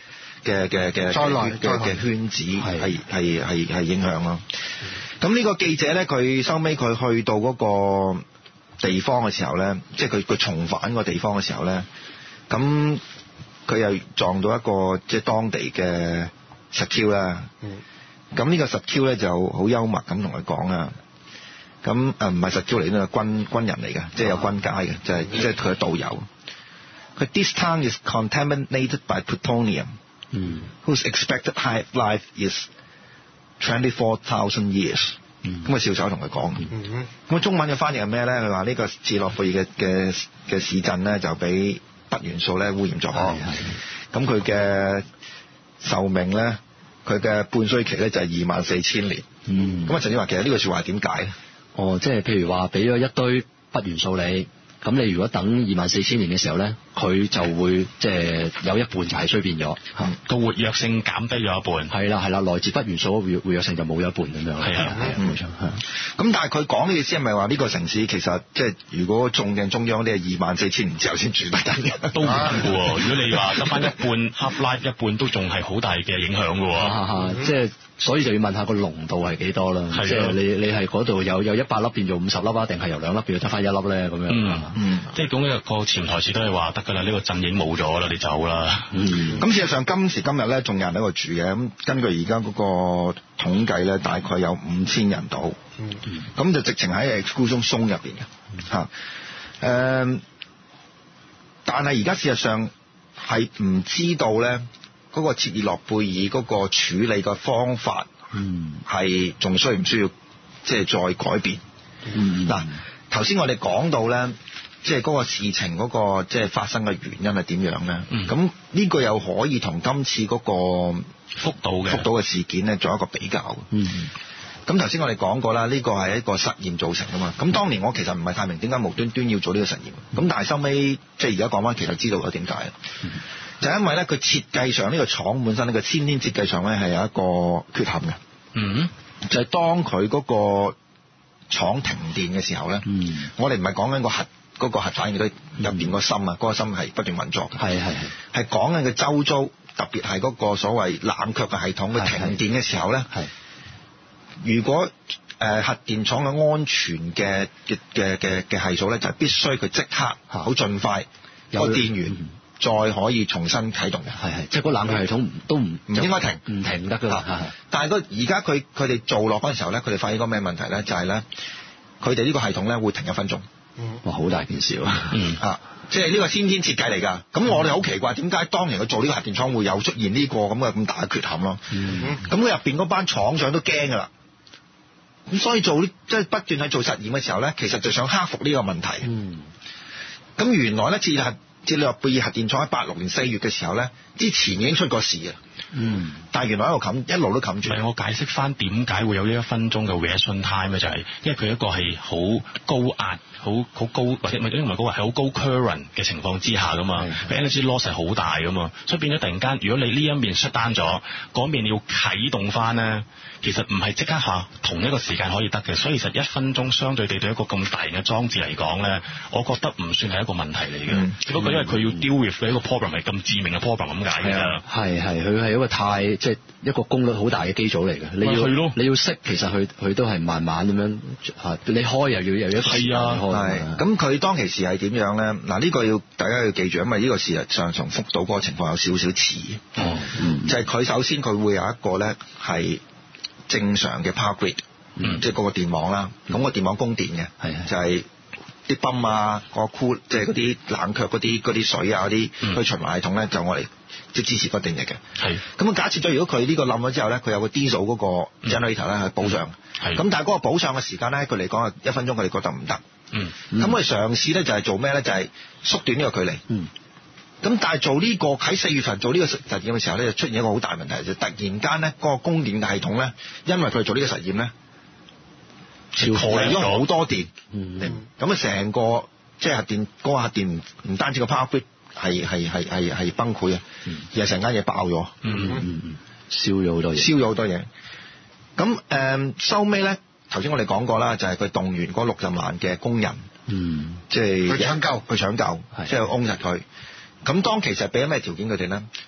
嘅嘅嘅嘅嘅圈子係係係係影響咯。咁呢個記者咧，佢收尾佢去到嗰個地方嘅時候咧，即係佢佢重返個地方嘅時候咧，咁佢又撞到一個即係當地嘅實 Q 啦。咁呢個實 Q 咧就好幽默咁同佢講啊。咁誒唔係實 Q 嚟，呢個軍軍人嚟嘅，即係有軍階嘅，就係即係佢嘅導遊。佢 This town is contaminated by plutonium, whose expected half life is twenty-four thousand years。咁個笑手同佢講。咁中文嘅翻譯係咩咧？佢話呢個切諾貝爾嘅嘅嘅市鎮咧就俾鈈元素咧污染咗。咁佢嘅壽命咧，佢嘅半衰期咧就係二萬四千年。咁啊，陳志華其實呢個説話係點解咧？
哦，即係譬如話俾咗一堆鈈元素你，咁你如果等二萬四千年嘅時候咧，佢就會即係有一半就係衰變咗，
個活躍性減低咗一半。係
啦係啦，來自鈈元素嘅活活躍性就冇咗一半咁樣。係啊係啊，冇錯。
咁但係佢講嘅意思係咪話呢個城市其實即係如果種定中央，你係二萬四千年之後先住得緊嘅？
都唔得嘅喎。如果你話得翻一半 half life 一半，都仲係好大嘅影響嘅喎。
即係。所以就要問下個濃度係幾多啦，即係你你係嗰度有有一百粒變做五十粒啊，定係由兩粒變到得翻一粒咧咁樣？
嗯嗯，即係咁個潛台詞都係話得㗎啦，呢、呢個陣已經冇咗啦，你走啦。
嗯，咁事實上今時今日咧，仲有人喺度住嘅。咁根據而家嗰個統計咧，大概有五千人到。嗯嗯，咁就直情喺 exclusion zone 入邊嘅嚇。誒、嗯，但係而家事實上係唔知道咧。嗰個切爾諾貝爾嗰個處理嘅方法，嗯，係仲需唔需要即係再改變？嗯，嗱，頭先我哋講到咧，即係嗰個事情嗰個即係發生嘅原因係點樣咧？咁呢、嗯、個又可以同今次嗰個福島嘅福島嘅事件咧做一個比較。嗯，咁頭先我哋講過啦，呢個係一個實驗造成㗎嘛。咁當年我其實唔係太明點解無端端要做呢個實驗。咁但係收尾即係而家講翻，其實知道咗點解。嗯，就係因為咧，佢設計上呢個廠本身呢個先天設計上咧係有一個缺陷嘅。嗯，就係當佢嗰個廠停電嘅時候咧，嗯，我哋唔係講緊個核嗰個核反應堆入邊個芯啊，嗰個芯係不斷運作嘅。係係係，係講緊佢周遭，特別係嗰個所謂冷卻嘅系統，佢停電嘅時候咧，係如果誒核電廠嘅安全嘅嘅嘅嘅嘅係數咧，就係必須佢即刻好盡快個電源。再可以重新啟動嘅，係係，即係嗰冷卻系統都唔唔應該停，唔停得㗎啦。係係。但係個而家佢佢哋做落嗰陣時候咧，佢哋發現個咩問題咧？就係咧，佢哋呢個系統咧會停一分鐘。嗯。哇！好大件事喎。嗯。啊，即係呢個先天設計嚟㗎。咁我哋好奇怪，點解當年佢做呢個核電廠會有出現呢個咁嘅咁大嘅缺陷咯？嗯。咁佢入邊嗰班廠長都驚㗎啦。咁所以做即係不斷喺做實驗嘅時候咧，其實就想克服呢個問題。嗯。咁原來咧，自係。切爾諾貝爾核電廠喺八六年四月嘅時候咧，之前已經出過事啊。嗯，但係原來喺度冚，一路都冚住。
我解釋翻點解會有呢一分鐘嘅 reaction time 咧，就係因為佢一個係好高壓、好好高或者唔係唔係高壓，係好高 current 嘅情況之下噶嘛，佢 energy loss 係好大噶嘛，所以變咗突然間，如果你呢一面 shut down 咗，嗰面要啟動翻咧，其實唔係即刻下同一個時間可以得嘅，所以其實一分鐘相對地對一個咁大型嘅裝置嚟講咧，我覺得唔算係一個問題嚟嘅。嗯、只不過因為佢要 deal with 嘅一個 problem 係咁致命嘅 problem 咁解嘅啫。係係，佢係一個太即係一個功率好大嘅機組嚟嘅。你要你要識，其實佢佢都係慢慢咁樣嚇，你開又要又一係啊，
係。咁佢當其時係點樣咧？嗱，呢個要大家要記住，因為呢個事實上從福島嗰個情況有少少似。哦，嗯、就係佢首先佢會有一個咧係正常嘅 power grid，嗯、即係嗰個電網啦。咁、嗯、個電網供電嘅，係就係啲泵啊、個 cool，即係嗰啲冷卻嗰啲嗰啲水啊嗰啲，佢循環系統咧就我哋即係支持個電力嘅。係咁假設咗，如果佢呢個冧咗之後咧，佢有個 diesel 嗰個 generator 咧去補上。係咁、嗯，但係嗰個補上嘅時間咧，佢嚟講係一分鐘，佢哋覺得唔得。嗯，咁我哋嘗試咧就係做咩咧？就係、是、縮短呢個距離。嗯，咁但係做呢、這個喺四月份做呢個實實驗嘅時候咧，就出現一個好大問題，就突然間咧嗰個供電嘅系統咧，因為佢哋做呢個實驗咧，超耗咗好多電。嗯，咁啊成個即係核電嗰、那個核電唔唔單止個 power grid 係係係係係崩潰啊，嗯、而係成間嘢爆咗。嗯嗯嗯，燒咗好多嘢，燒咗好多嘢。咁誒收尾咧。頭先我哋講過啦，就係、是、佢動員嗰六十萬嘅工人，嗯，即係
去搶救，
去搶救，即係擁實佢。咁當其實俾咗咩條件佢哋咧？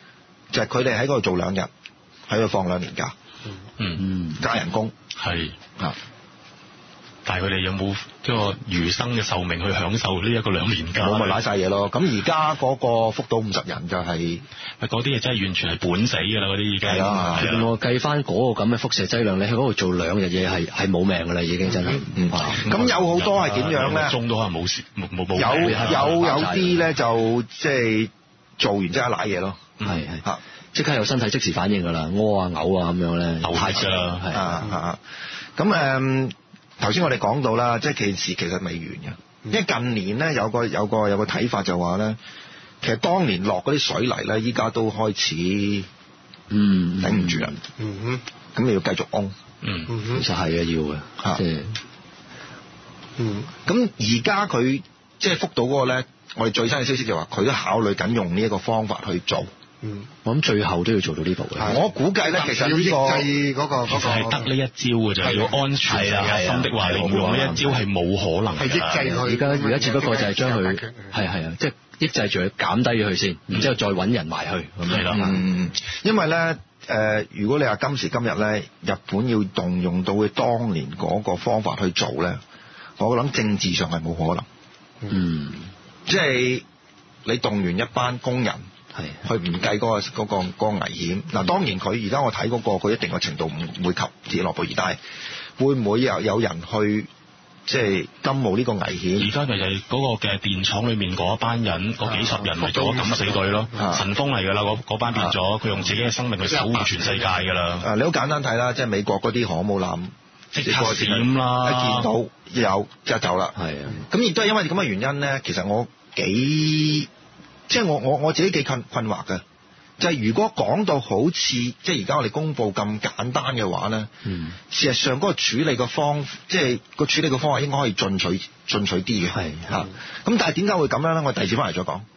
就係佢哋喺嗰度做兩日，喺度放兩年假，
嗯
嗯，
加人工
係
啊。
但係佢哋有冇一個餘生嘅壽命去享受呢一個兩年假？
我咪揦晒嘢咯。咁而家嗰個福島五十人就係
嗰啲嘢真係完全係本死㗎啦，嗰啲已經係
啊。
我計翻嗰個咁嘅輻射劑量，你喺嗰度做兩日嘢係係冇命㗎啦，已經真係。
嗯。咁有好多係點樣咧？
鐘都可能冇事冇冇冇。
有有有啲咧就即係做完即刻揦嘢咯。
係係嚇，即刻有身體即時反應㗎啦，屙啊嘔啊咁樣咧。
太㗎啦，
係啊啊！咁誒。頭先我哋講到啦，即係件事其實未完嘅，因為近年咧有個有個有個睇法就話咧，其實當年落嗰啲水泥咧，依家都開始嗯頂唔住啦，嗯哼，咁你要繼續安，
嗯
哼，其實係啊要嘅，即係，
嗯，咁而家佢即係福島嗰個咧，我哋最新嘅消息就話佢都考慮緊用呢一個方法去做。嗯，
我諗最後都要做到呢步嘅。
我估計咧，其實呢、呢個
嗰個
其實係得呢一招嘅啫，要安全嘅心的話，你唔用呢一招係冇可能。
係抑制佢。
而家而家只不過就係將佢係係啊，即係抑制住佢，減低咗佢先，然之後再揾人埋去咁係啦。
嗯，因為咧誒、呃，如果你話今時今日咧，日本要動用到佢當年嗰個方法去做咧，我諗政治上係冇可能。嗯，即係你動員一班工人。係，佢唔計嗰個嗰個嗰個危險。嗱，當然佢而家我睇嗰個佢一定嘅程度唔會及切爾諾貝爾，但係會唔會有有人去即係甘冒呢個危險？
而家咪就係嗰個嘅電廠裏面嗰一班人，嗰幾十人咪做咗敢死隊咯，神風嚟㗎啦，嗰嗰班變咗，佢用自己嘅生命去守護全世界㗎啦。
誒，你好簡單睇啦，即係美國嗰啲航母艦
即刻閃啦，
一見到有即刻走啦。係啊，咁亦都係因為咁嘅原因咧，其實我幾。即係我我我自己幾困困惑嘅，就係、是、如果講到好似即係而家我哋公佈咁簡單嘅話咧，嗯，事實上嗰個處理嘅方，即係個處理嘅方法應該可以進取進取啲嘅，係嚇。咁但係點解會咁樣咧？我第二節翻嚟再講。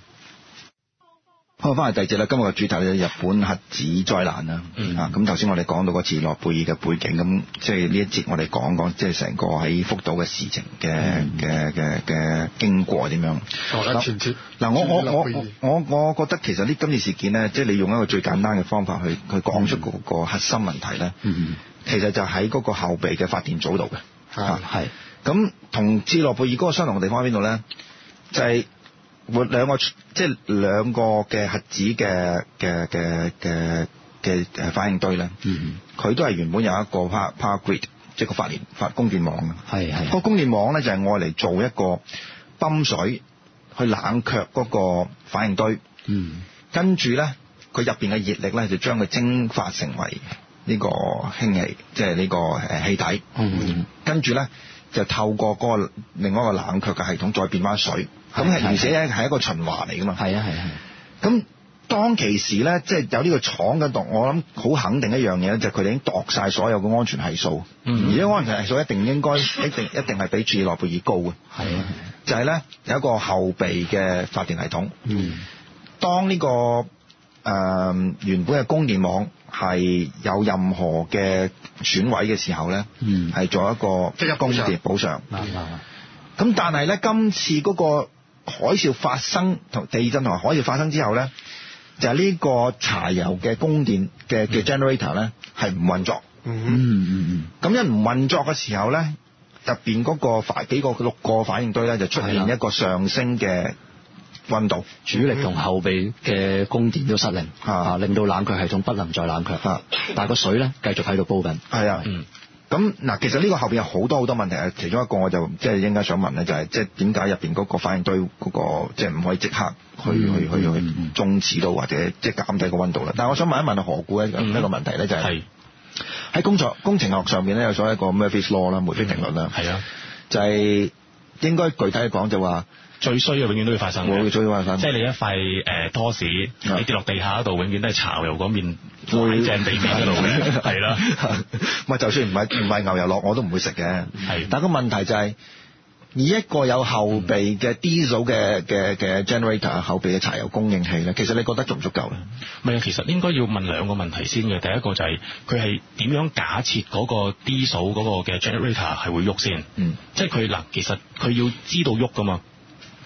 好，翻嚟第二節啦。今日嘅主題係日本核子災難啦。嗯。啊，咁頭先我哋講到個切爾諾貝爾嘅背景，咁即係呢一節我哋講講，即係成個喺福島嘅事情嘅嘅嘅嘅經過點樣。嗱、嗯，我我我我我覺得其實呢今次事件咧，即係你用一個最簡單嘅方法去去講出嗰個核心問題咧。嗯。其實就喺嗰個後備嘅發電組度嘅。係。係。咁同切爾諾貝爾嗰個相同嘅地方喺邊度咧？就係、是。活兩個即係兩個嘅核子嘅嘅嘅嘅嘅誒反應堆咧，嗯，佢都係原本有一個 power power grid，即係個發電發供電網嘅，係係個供電網咧就係愛嚟做一個泵水去冷卻嗰個反應堆，嗯，跟住咧佢入邊嘅熱力咧就將佢蒸發成為呢個氫氣，即係呢個誒氣體，嗯，跟住咧就透過嗰個另外一個冷卻嘅系統再變翻水。咁係而且咧係一個循環嚟噶嘛，係啊係啊係。咁當其時咧，即係有呢個廠嘅度，我諗好肯定一樣嘢咧，就係佢哋已經度晒所有嘅安全係數，嗯、而啲安全係數一定應該一定一定係比切爾諾貝爾高嘅。係啊，就係咧有一個後備嘅發電系統。嗯，當呢、這個誒、呃、原本嘅供電網係有任何嘅損毀嘅時候咧，嗯，係做一個即係供電補償。咁、嗯、但係咧，今次嗰個海嘯發生同地震同埋海嘯發生之後咧，就係、是、呢個柴油嘅供電嘅嘅 generator 咧係唔運作。嗯嗯嗯。咁一唔運作嘅時候咧，入邊嗰個反幾個六個反應堆咧就出現一個上升嘅溫度，主力同後備嘅供電都失靈啊，令到冷卻系統不能再冷卻啊。但係個水咧繼續喺度煲緊。係啊。嗯。咁嗱，其實呢個後邊有好多好多問題啊。其中一個我就即係應該想問咧，就係即係點解入邊嗰個反應堆嗰個即係唔可以即刻去、嗯、去去去終止到或者即係減低個溫度啦？但係我想問一問何故咧一個問題咧，就係喺工作工程學上面咧有所謂一個 Murphy's Law 啦，梅菲定律啦。係啊，就係應該具體講就話。最衰嘅永遠都會發生嘅，最發生。即係你一塊誒拖屎，你跌落地下嗰度，永遠都係柴油嗰面會正地面嗰度嘅，係啦。唔係就算唔係唔係牛油落，我都唔會食嘅。係。但個問題就係、是，以一個有後備嘅 diesel 嘅嘅嘅 generator 後備嘅柴油供應器咧，其實你覺得足唔足夠咧？唔係啊，其實應該要問兩個問題先嘅。第一個就係佢係點樣假設嗰個 diesel 嗰個嘅 generator 係會喐先？嗯。即係佢嗱，其實佢要知道喐噶嘛。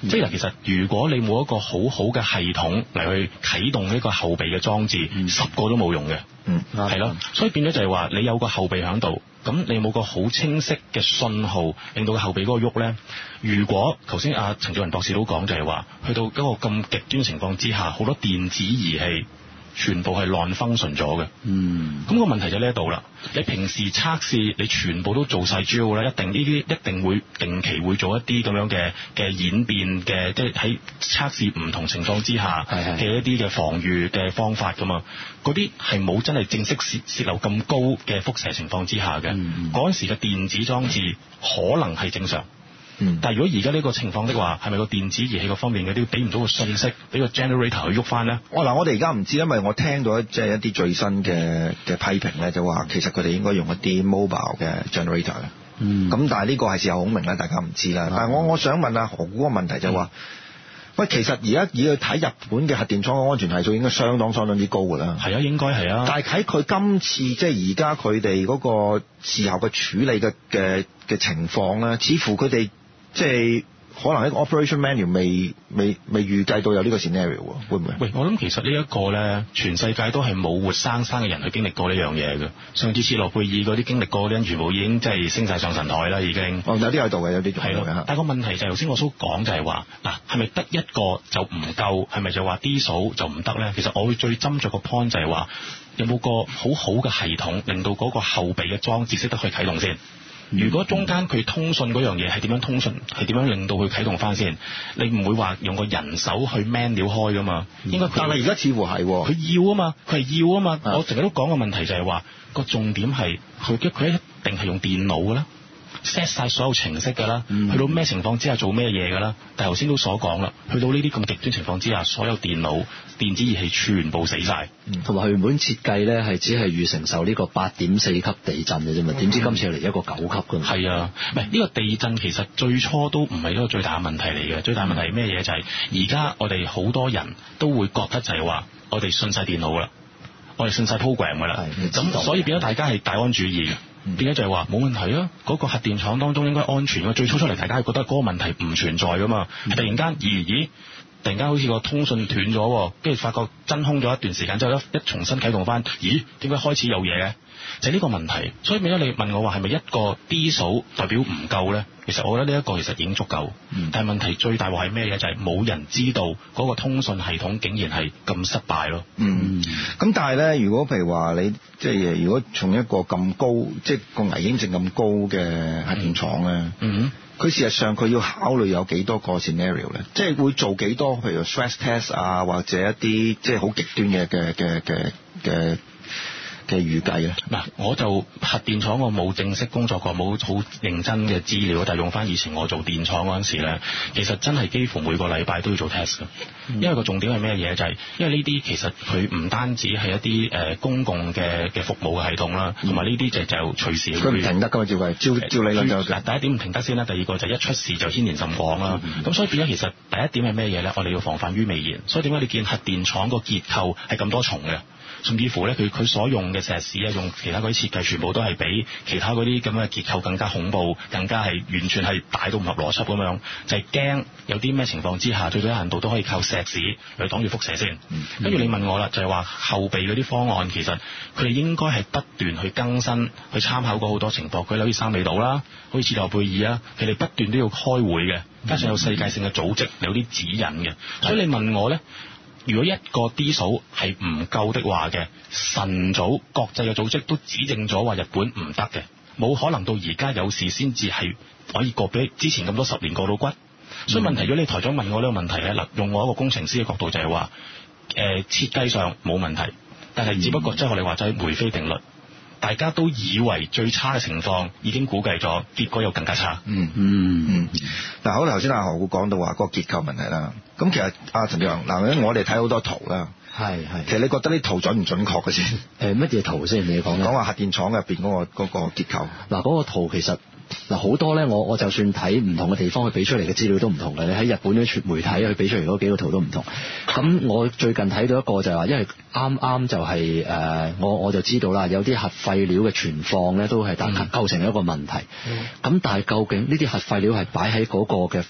即係嗱，其實如果你冇一個好好嘅系統嚟去啟動呢個後備嘅裝置，嗯、十個都冇用嘅。嗯，係咯，所以變咗就係話你有個後備喺度，咁你冇個好清晰嘅信號，令到個後備嗰個喐咧。如果頭先阿陳志雲博士都講就係話，去到嗰個咁極端情況之下，好多電子儀器全部係 non-function 咗嘅。嗯，咁個問題就呢一度啦。你平時測試你全部都做晒 drill 啦，一定呢啲一定會定期會做一啲咁樣嘅嘅演變嘅，即係喺測試唔同情況之下嘅一啲嘅防禦嘅方法噶嘛。嗰啲係冇真係正式泄泄漏咁高嘅輻射情況之下嘅。嗯，嗰陣時嘅電子裝置可能係正常。嗯，但係如果而家呢個情況的話，係咪個電子儀器嗰方面嗰啲俾唔到個信息，俾個 generator 去喐翻咧？
哦，嗱，我哋而家唔知，因為我聽到即係一啲最新嘅嘅批評咧，就話其實佢哋應該用一啲 mobile 嘅 generator 嘅。嗯，咁但係呢個係事後孔明啦，大家唔知啦。嗯、但係我我想問下何故個問題就話、嗯，喂，其實而家以去睇日本嘅核電廠嘅安全係數應該相當相當之高㗎啦。係啊，應該係啊。但係喺佢今次即係而家佢哋嗰個事後嘅處理嘅嘅嘅情況咧，似乎佢哋即係可能喺個 operation manual 未未未預計到有呢個 scenario 喎，會唔會？喂，
我諗其實呢一個咧，全世界都係冇活生生嘅人去經歷過呢樣嘢嘅。上次切諾貝爾嗰啲經歷過嗰啲人，全部已經即係升晒上神台啦，已經。
哦，有啲喺度嘅，有啲仲喺度嘅。
但係個問題就係頭先我所講就係話，嗱，係咪得一個就唔夠？係咪就話 D 數就唔得咧？其實我會最斟酌個 point 就係話，有冇個好好嘅系統，令到嗰個後備嘅裝置識得去啟動先。如果中間佢通訊嗰樣嘢係點樣通訊，係點樣令到佢啟動翻先？你唔會話用個人手去 man 了開噶嘛？應該。
但係而家似乎係，
佢要啊嘛，佢係要啊嘛。我成日都講個問題就係話，個重點係佢佢一定係用電腦噶啦。set 晒所有程式㗎啦，嗯、去到咩情況之下做咩嘢㗎啦？但係頭先都所講啦，去到呢啲咁極端情況之下，所有電腦、電子儀器全部死晒。
同埋佢原本設計咧係只係預承受呢個八點四級地震嘅啫嘛，點知今次嚟一個九級㗎嘛？
係啊，唔係呢個地震其實最初都唔係一個最大嘅問題嚟嘅，最大問題係咩嘢？就係而家我哋好多人都會覺得就係話，我哋信晒電腦啦，我哋信晒 program 㗎啦，咁所以變咗大家係大安主義。點解就係話冇問題啊？嗰、那個核電廠當中應該安全嘅。最初出嚟，大家係覺得嗰個問題唔存在噶嘛。嗯、突然間，咦咦，突然間好似個通訊斷咗，跟住發覺真空咗一段時間之後，一一重新啟動翻，咦？點解開始有嘢嘅？就係、是、呢個問題。所以變咗你問我話係咪一個 D 數代表唔夠咧？其實我覺得呢一個其實已經足夠。嗯、但係問題最大鑊係咩嘢？就係、是、冇人知道嗰個通訊系統竟然係咁失敗咯。
嗯。咁、嗯、但係咧，如果譬如話你即係如果從一個咁高，即係個危險性咁高嘅核電廠咧，嗯，佢事實上佢要考慮有幾多個 scenario 咧？即係會做幾多譬如 stress test 啊，或者一啲即係好極端嘅嘅嘅嘅嘅嘅預計咧？
嗱，我就核電廠我冇正式工作過，冇好認真嘅資料，但係用翻以前我做電廠嗰陣時咧，其實真係幾乎每個禮拜都要做 test 嘅。因為個重點係咩嘢？就係、是、因為呢啲其實佢唔單止係一啲誒、呃、公共嘅嘅服務嘅系統啦，同埋呢啲就就隨時
佢唔停得㗎嘛，照計照照理論就
嗱，第一點唔停得先啦，第二個就一出事就牽連甚廣啦。咁、嗯、所以變咗其實第一點係咩嘢咧？我哋要防範於未然。所以點解你見核電廠個結構係咁多重嘅？甚至乎咧，佢佢所用嘅石屎啊，用其他嗰啲設計，全部都係比其他嗰啲咁嘅結構更加恐怖，更加係完全係大到唔合邏輯咁樣，就係、是、驚有啲咩情況之下，最低限度都可以靠石屎嚟擋住輻射先。跟住、嗯、你問我啦，就係、是、話後備嗰啲方案，其實佢哋應該係不斷去更新，去參考過好多情況。佢例如三里島啦，好似切諾貝爾啊，佢哋不斷都要開會嘅，加上有世界性嘅組織有啲指引嘅。所以你問我咧？如果一個 D 數係唔夠的話嘅，晨早國際嘅組織都指證咗話日本唔得嘅，冇可能到而家有事先至係可以過比之前咁多十年過到骨。所以問題，如果你台長問我呢個問題咧，嗱，用我一個工程師嘅角度就係話，誒、呃、設計上冇問題，但係只不過即係我哋話齋梅菲定律。大家都以為最差嘅情況已經估計咗，結果又更加差。嗯
嗯嗯。嗱、嗯，好，頭先阿何會講到話嗰個結構問題啦。咁其實阿陳志宏，嗱，我哋睇好多圖啦。係係。其實你覺得啲圖準唔準確嘅先？誒
乜嘢圖先？你講講
話核電廠入邊嗰個嗰個結構。
嗱，嗰個圖其實。嗱，好多咧，我我就算睇唔同嘅地方，佢俾出嚟嘅資料都唔同嘅。你喺日本啲媒體佢俾出嚟嗰幾個圖都唔同。咁我最近睇到一個就係話，因為啱啱就係、是、誒、呃，我我就知道啦，有啲核廢料嘅存放咧，都係構成一個問題。咁、嗯、但係究竟呢啲核廢料係擺喺嗰個嘅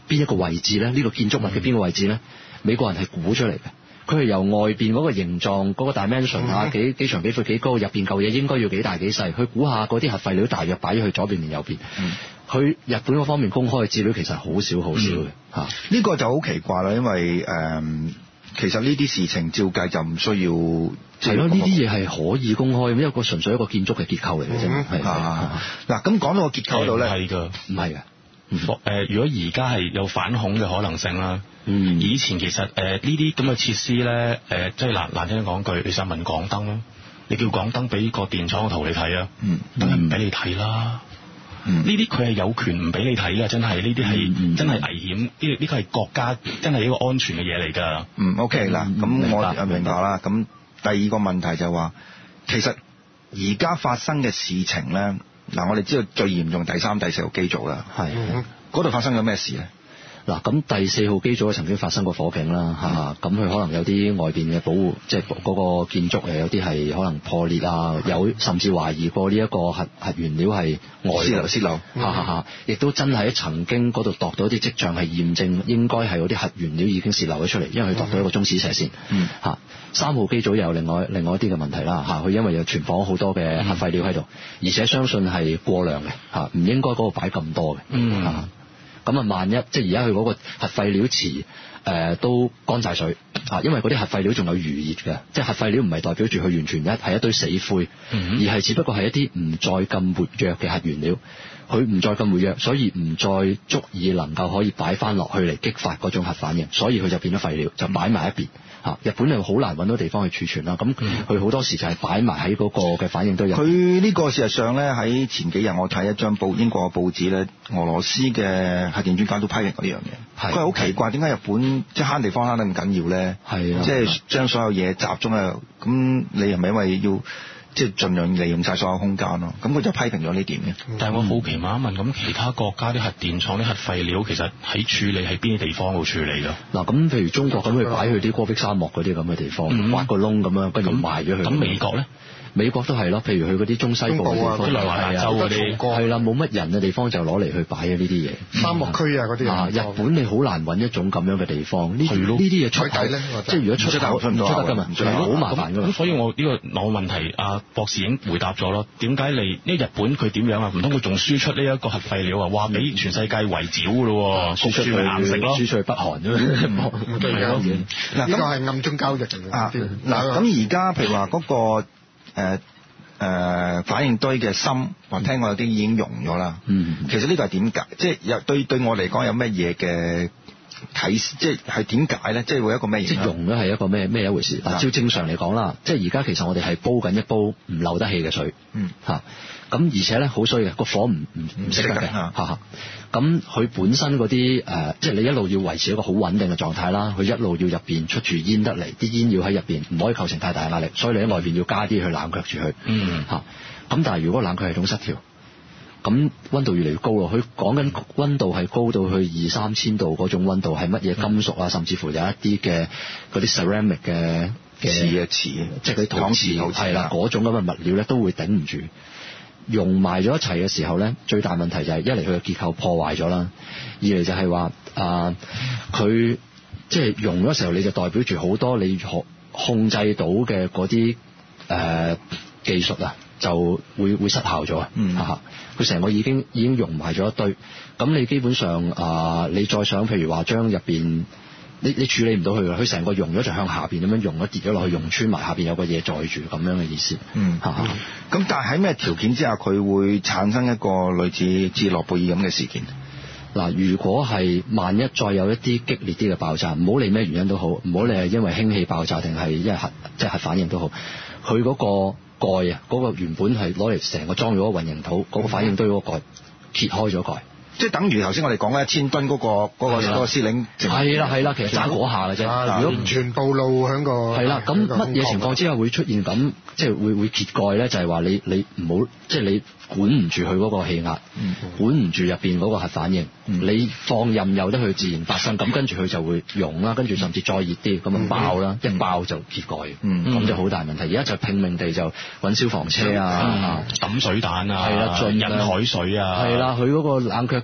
邊一個位置咧？呢、呢個建築物嘅邊個位置咧？美國人係估出嚟嘅。佢係由外邊嗰個形狀、嗰、嗰個 dimension 啊，幾幾長幾闊幾高，入邊嚿嘢應該要幾大幾細，去估下嗰啲核廢料大約擺咗去左邊定右邊。佢、嗯、日本嗰方面公開嘅資料其實好少好少嘅嚇。呢、
嗯、個就好奇怪啦，因為誒、嗯、其實呢啲事情照計就唔需要係咯，呢啲嘢係可以公開，因為個純粹一個建築嘅結構嚟嘅啫。係啊，嗱咁講到個結構度咧，
係㗎，
唔係嘅。
誒、呃，如果而家係有反恐嘅可能性啦。嗯，以前其實誒呢啲咁嘅設施咧，誒、呃、即係難難聽講句，你想問港燈咯，你叫港燈俾個電廠嘅圖你睇啊，嗯，梗係唔俾你睇啦。嗯，呢啲佢係有權唔俾你睇嘅，真係呢啲係真係危險，呢呢個係國家真係一個安全嘅嘢嚟㗎。
嗯 ，OK 嗱，咁我明白啦。咁第二個問題就係話，其實而家發生嘅事情咧，嗱我哋知道最嚴重第三、第四號機組啦，係嗰度發生咗咩事咧？
嗱，咁第四號機組曾經發生過火警啦，嚇，咁佢可能有啲外邊嘅保護，即係嗰個建築誒，有啲係可能破裂啊，有甚至懷疑過呢一個核核原料係外泄漏泄漏，嚇嚇嚇，亦都真係曾經嗰度度到一啲跡象係驗證應該係嗰啲核原料已經泄漏咗出嚟，因為佢度到一個中子射線，嚇。三號機組又有另外另外一啲嘅問題啦，嚇，佢因為有存放好多嘅核廢料喺度，而且相信係過量嘅，嚇，唔應該嗰度擺咁多嘅，嗯嚇。咁啊，萬一即係而家佢嗰個核廢料池誒、呃、都乾晒水啊，因為嗰啲核廢料仲有餘熱嘅，即係核廢料唔係代表住佢完全一係一堆死灰，嗯、而係只不過係一啲唔再咁活躍嘅核原料，佢唔再咁活躍，所以唔再足以能夠可以擺翻落去嚟激發嗰種核反應，所以佢就變咗廢料，就擺埋一邊。嚇！日本又好難揾到地方去儲存啦，咁佢好多時就係擺埋喺嗰個嘅反應堆入。
佢呢個事實上咧，喺前幾日我睇一張報英國嘅報紙咧，俄羅斯嘅核電專家都批評過呢樣嘢。佢係好奇怪，點解日本即係慳地方慳得咁緊要咧？係啊，即係將所有嘢集中喺度。咁你係咪因為要即係盡量利用晒所有空間咯？咁佢就批評咗呢點嘅。
但係我好奇問一問，咁其他國家啲核電廠啲核廢料其實喺處理喺邊啲地方度處理㗎？
嗱，咁譬如中國咁，佢擺去啲戈壁沙漠嗰啲咁嘅地方，嗯、挖個窿咁樣，跟住埋咗佢。咁美國咧？美國都係咯，譬如去嗰啲中西部嘅地方，啲內華達州嗰啲，係啦，冇乜人嘅地方就攞嚟去擺啊呢啲嘢。沙漠區啊嗰啲啊，日本你好難揾一種咁樣嘅地方。呢呢啲嘢出口咧，即係如果出口唔出得㗎嘛，好麻煩㗎嘛。
咁所以我呢個我問題，阿博士已經回答咗咯。點解你因為日本佢點樣啊？唔通佢仲輸出呢一個核廢料啊？話俾全世界圍剿㗎咯喎，輸出去硬食咯，輸出去北韓啫嘛。
嗱，呢個係暗中交易嚟
啊！嗱，咁而家譬如話嗰個。誒、呃、誒、呃，反應堆嘅芯，我聽過有啲已經溶咗啦。嗯，其實呢個係點解？即係有對對我嚟講有咩嘢嘅啟示？即係係點解咧？即係會有一個咩嘢？
即係溶咗係一個咩咩一回事？嗱，照正常嚟講啦，即係而家其實我哋係煲緊一煲唔漏得氣嘅水。嗯，嚇。咁而且咧好衰嘅，個火唔唔唔熄得嘅，嚇嚇。咁佢本身嗰啲誒，即係你一路要維持一個好穩定嘅狀態啦，佢一路要入邊出住煙得嚟，啲煙要喺入邊，唔可以構成太大壓力，所以你喺外邊要加啲去冷卻住佢。嗯，嚇。咁但係如果冷卻系統失調，咁溫度越嚟越高咯，佢講緊溫度係高到去二三千度嗰種溫度，係乜嘢金屬啊，甚至乎有一啲嘅嗰啲 ceramic 嘅嘅
瓷嘅瓷，
即係佢陶瓷係啦，嗰種咁嘅物料咧都會頂唔住。融埋咗一齊嘅時候咧，最大問題就係一嚟佢嘅結構破壞咗啦，二嚟就係話啊，佢即係融咗時候，你就代表住好多你可控制到嘅嗰啲誒技術啊，就會會失效咗啊！嗯，嚇，佢成個已經已經融埋咗一堆，咁你基本上啊、呃，你再想譬如話將入邊。你你處理唔到佢嘅，佢成個溶咗就向下邊咁樣溶咗跌咗落去，溶穿埋下邊有個嘢載住咁樣嘅意思。嗯，嚇、嗯。
咁但係喺咩條件之下佢會產生一個類似切諾貝爾咁嘅事件？
嗱，如果係萬一再有一啲激烈啲嘅爆炸，唔好理咩原因都好，唔好理係因為氫氣爆炸定係因為核即係核反應都好，佢嗰個蓋啊，嗰、嗰個原本係攞嚟成個裝咗個混凝土嗰、嗰個反應堆嗰個蓋揭開咗蓋。
即係等於頭先我哋講嘅一千噸嗰個嗰、嗰個嗰個司令，
係啦係啦，其實爭嗰下嘅啫。如果
完全暴露喺個
係啦，咁乜嘢情況之下會出現咁，即係會會揭蓋咧？就係、是、話你你唔好，即係你管唔住佢嗰個氣壓，嗯、管唔住入邊嗰個核反應，嗯、你放任由得佢自然發生，咁跟住佢就會溶啦，跟住甚至再熱啲，咁啊爆啦，嗯、一爆就揭蓋，咁、嗯、就好大問題。而家就拼命地就揾消防車啊，抌、
嗯、水彈啊，
係啦，進
引海水啊，
係啦，佢嗰個冷卻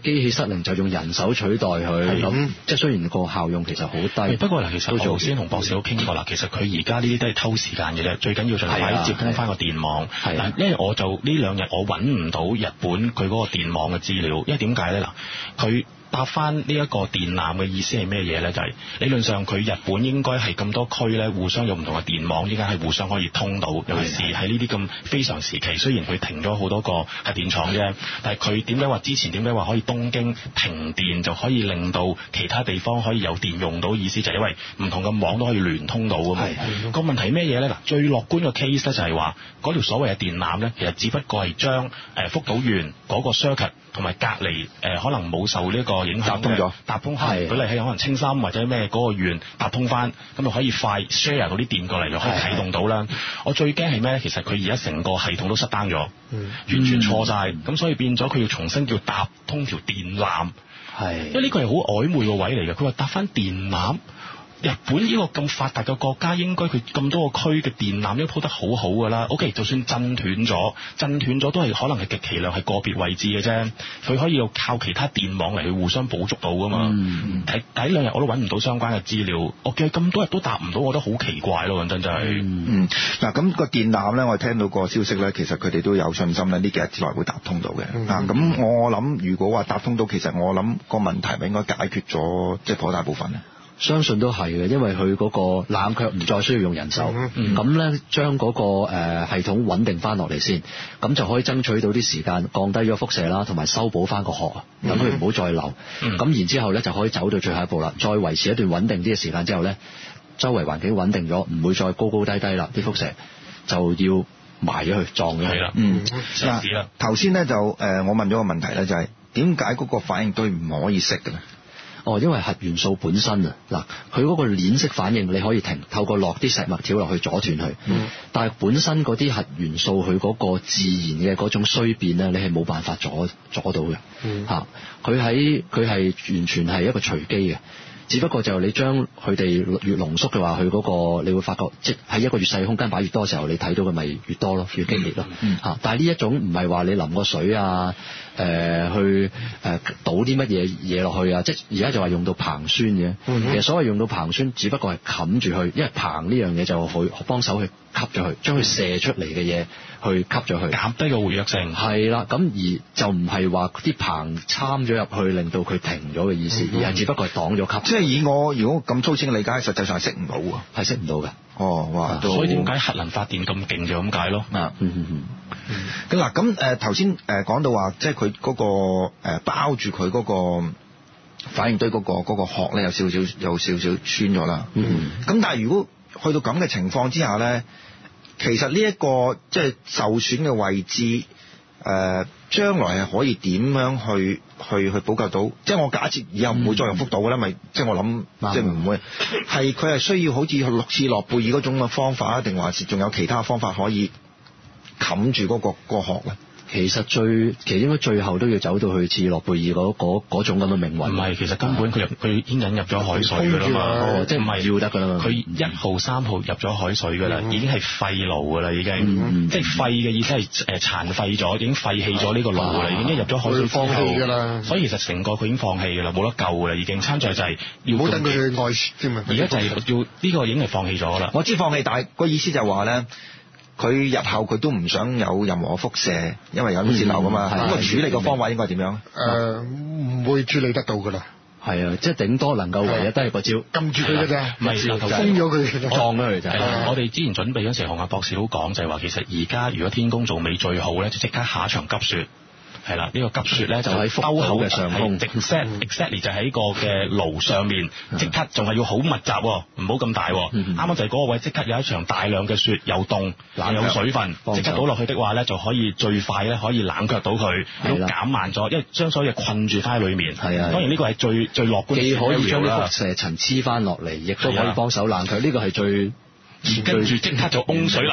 機器失靈就用人手取代佢，咁即係雖然個效用其實好低。
不過嗱，其實我頭先同博士都傾過啦，其實佢而家呢啲都係偷時間嘅啫，最緊要就係接通翻個電網。嗱，因為我就呢兩日我揾唔到日本佢嗰個電網嘅資料，因為點解咧？嗱，佢搭翻呢一個電纜嘅意思係咩嘢咧？就係、是、理論上佢日本應該係咁多區咧，互相有唔同嘅電網，應該係互相可以通到。尤其是喺呢啲咁非常時期，雖然佢停咗好多個核電廠啫，但係佢點解話之前點解話可以東京停電就可以令到其他地方可以有電用到？意思就係因為唔同嘅網都可以聯通到啊嘛。個問題係咩嘢咧？嗱，最樂觀嘅 case 咧就係話嗰條所謂嘅電纜咧，其實只不過係將誒福島縣嗰個 circuit 同埋隔離誒、呃、可能冇受呢個影響
搭通咗，
搭通係，舉例係可能青森或者咩嗰個縣搭通翻，咁就可以快 share 到啲電過嚟，就可以啟動到啦。我最驚係咩咧？其實佢而家成個系統都失單咗，嗯、完全錯晒，咁、嗯、所以變咗佢要重新叫搭通條電纜，係，因為呢個係好曖昧個位嚟嘅。佢話搭翻電纜。日本呢個咁發達嘅國家，應該佢咁多個區嘅電纜都鋪得好好㗎啦。OK， 就算震斷咗，震斷咗都係可能係極其量係個別位置嘅啫。佢可以要靠其他電網嚟去互相補足到㗎嘛。嗯、第第兩日我都揾唔到相關嘅資料，我見咁多日都答唔到，我覺得好奇怪咯，講真就係。
嗯，嗱咁、個電纜咧，我聽到個消息咧，其實佢哋都有信心咧，呢幾日之內會搭通到嘅。嗯、啊，咁我諗如果話搭通到，其實我諗個問題咪應該解決咗，即係頗大部分咧。
相信都係嘅，因為佢嗰個冷卻唔再需要用人手，咁咧將嗰個誒系統穩定翻落嚟先，咁就可以爭取到啲時間，降低咗輻射啦，同埋修補翻個殼啊，等佢唔好再流。咁、嗯、然之後咧就可以走到最後一步啦，再維持一段穩定啲嘅時間之後咧，周圍環境穩定咗，唔會再高高低低啦，啲輻射就要埋咗去撞咗佢啦。
嗯，嗱頭先咧就誒、呃、我問咗個問題咧，就係點解嗰個反應堆唔可以熄嘅咧？
哦，因為核元素本身啊，嗱，佢嗰個鏈式反應你可以停，透過落啲石墨條落去阻斷佢。嗯。但係本身嗰啲核元素佢嗰個自然嘅嗰種衰變咧，你係冇辦法阻阻到嘅。嗯。嚇，佢喺佢係完全係一個隨機嘅，只不過就你將佢哋越濃縮嘅話，佢嗰個你會發覺，即喺一個越細嘅空間擺越多嘅時候，你睇到嘅咪越多咯，越激烈咯。嗯。嚇，但係呢一種唔係話你淋個水啊。誒、呃、去誒、呃、倒啲乜嘢嘢落去啊！即係而家就話用到硼酸嘅，嗯、哼其實所謂用到硼酸，只不過係冚住佢，因為硼呢樣嘢就去幫手去吸咗佢，將佢射出嚟嘅嘢去吸咗佢，減低個活躍性。係啦，咁而就唔係話啲硼參咗入去，令到佢停咗嘅意思，嗯、哼而係只不過係擋咗吸。即係
以我如果咁粗淺嘅理解，實際上係熄唔到喎，
係熄唔到嘅。
哦，哇！
所以點解核能發電咁勁就咁解咯？
啊，嗯嗯嗯。咁嗱，咁誒頭先誒講到話，即係佢嗰個誒包住佢嗰個反應堆嗰個嗰個殼咧，有少少有少少穿咗啦。嗯。咁但係如果去到咁嘅情況之下咧，其實呢一個即係受損嘅位置，誒將來係可以點樣去去去補救到？即係我假設以後唔會再用福島嘅啦，咪、嗯、即係我諗，嗯、即係唔會係佢係需要好似六次諾貝爾嗰種嘅方法啊，定還是仲有其他方法可以冚住嗰、嗰個、嗰個殼咧？
其實最其實應該最後都要走到去切爾諾貝爾嗰嗰種咁嘅命運。
唔係，其實根本佢入佢已經引入咗海水㗎啦嘛，哦、即係唔係要得㗎啦嘛。佢一號三號入咗海水㗎啦，嗯、已經係廢爐㗎啦，已經。嗯、即係廢嘅意思係誒殘廢咗，已經廢棄咗呢個爐啦，已經入咗海水放棄㗎啦。所以其實成個佢已經放棄㗎啦，冇得救㗎啦，已經。參賽就係要。唔好等佢去愛添嘛。而家就係要呢、呢個已經係放棄咗㗎啦。
我知放棄，但係個意思就係話咧。佢日後佢都唔想有任何輻射，因為有啲泄漏噶嘛。咁個、嗯、處理嘅方法應該點樣？誒、
呃，唔會處理得到噶啦。
係啊，即係頂多能夠唯一都係個招，撳住佢㗎咋，
唔係
封咗佢，撞咗佢就係。
我哋之前準備嗰陣時，洪亞博士都講就係話，其實而家如果天公造美最好咧，就即刻下一場急雪。係啦，呢、這個急雪咧就喺福島嘅上空，exactly exactly 就喺個嘅爐上面，即刻仲係要好密集，唔好咁大。啱啱就係嗰個位，即刻有一場大量嘅雪，又凍，有水分，即刻倒落去的話咧，就可以最快咧可以冷卻到佢，都減慢咗，因為將所有嘢困住翻喺裏面。係啊，當然呢個係最最樂觀嘅，
既可以將啲輻射層黐翻落嚟，亦都可以幫手冷卻。呢個係最。
跟住即刻就翁水嚟，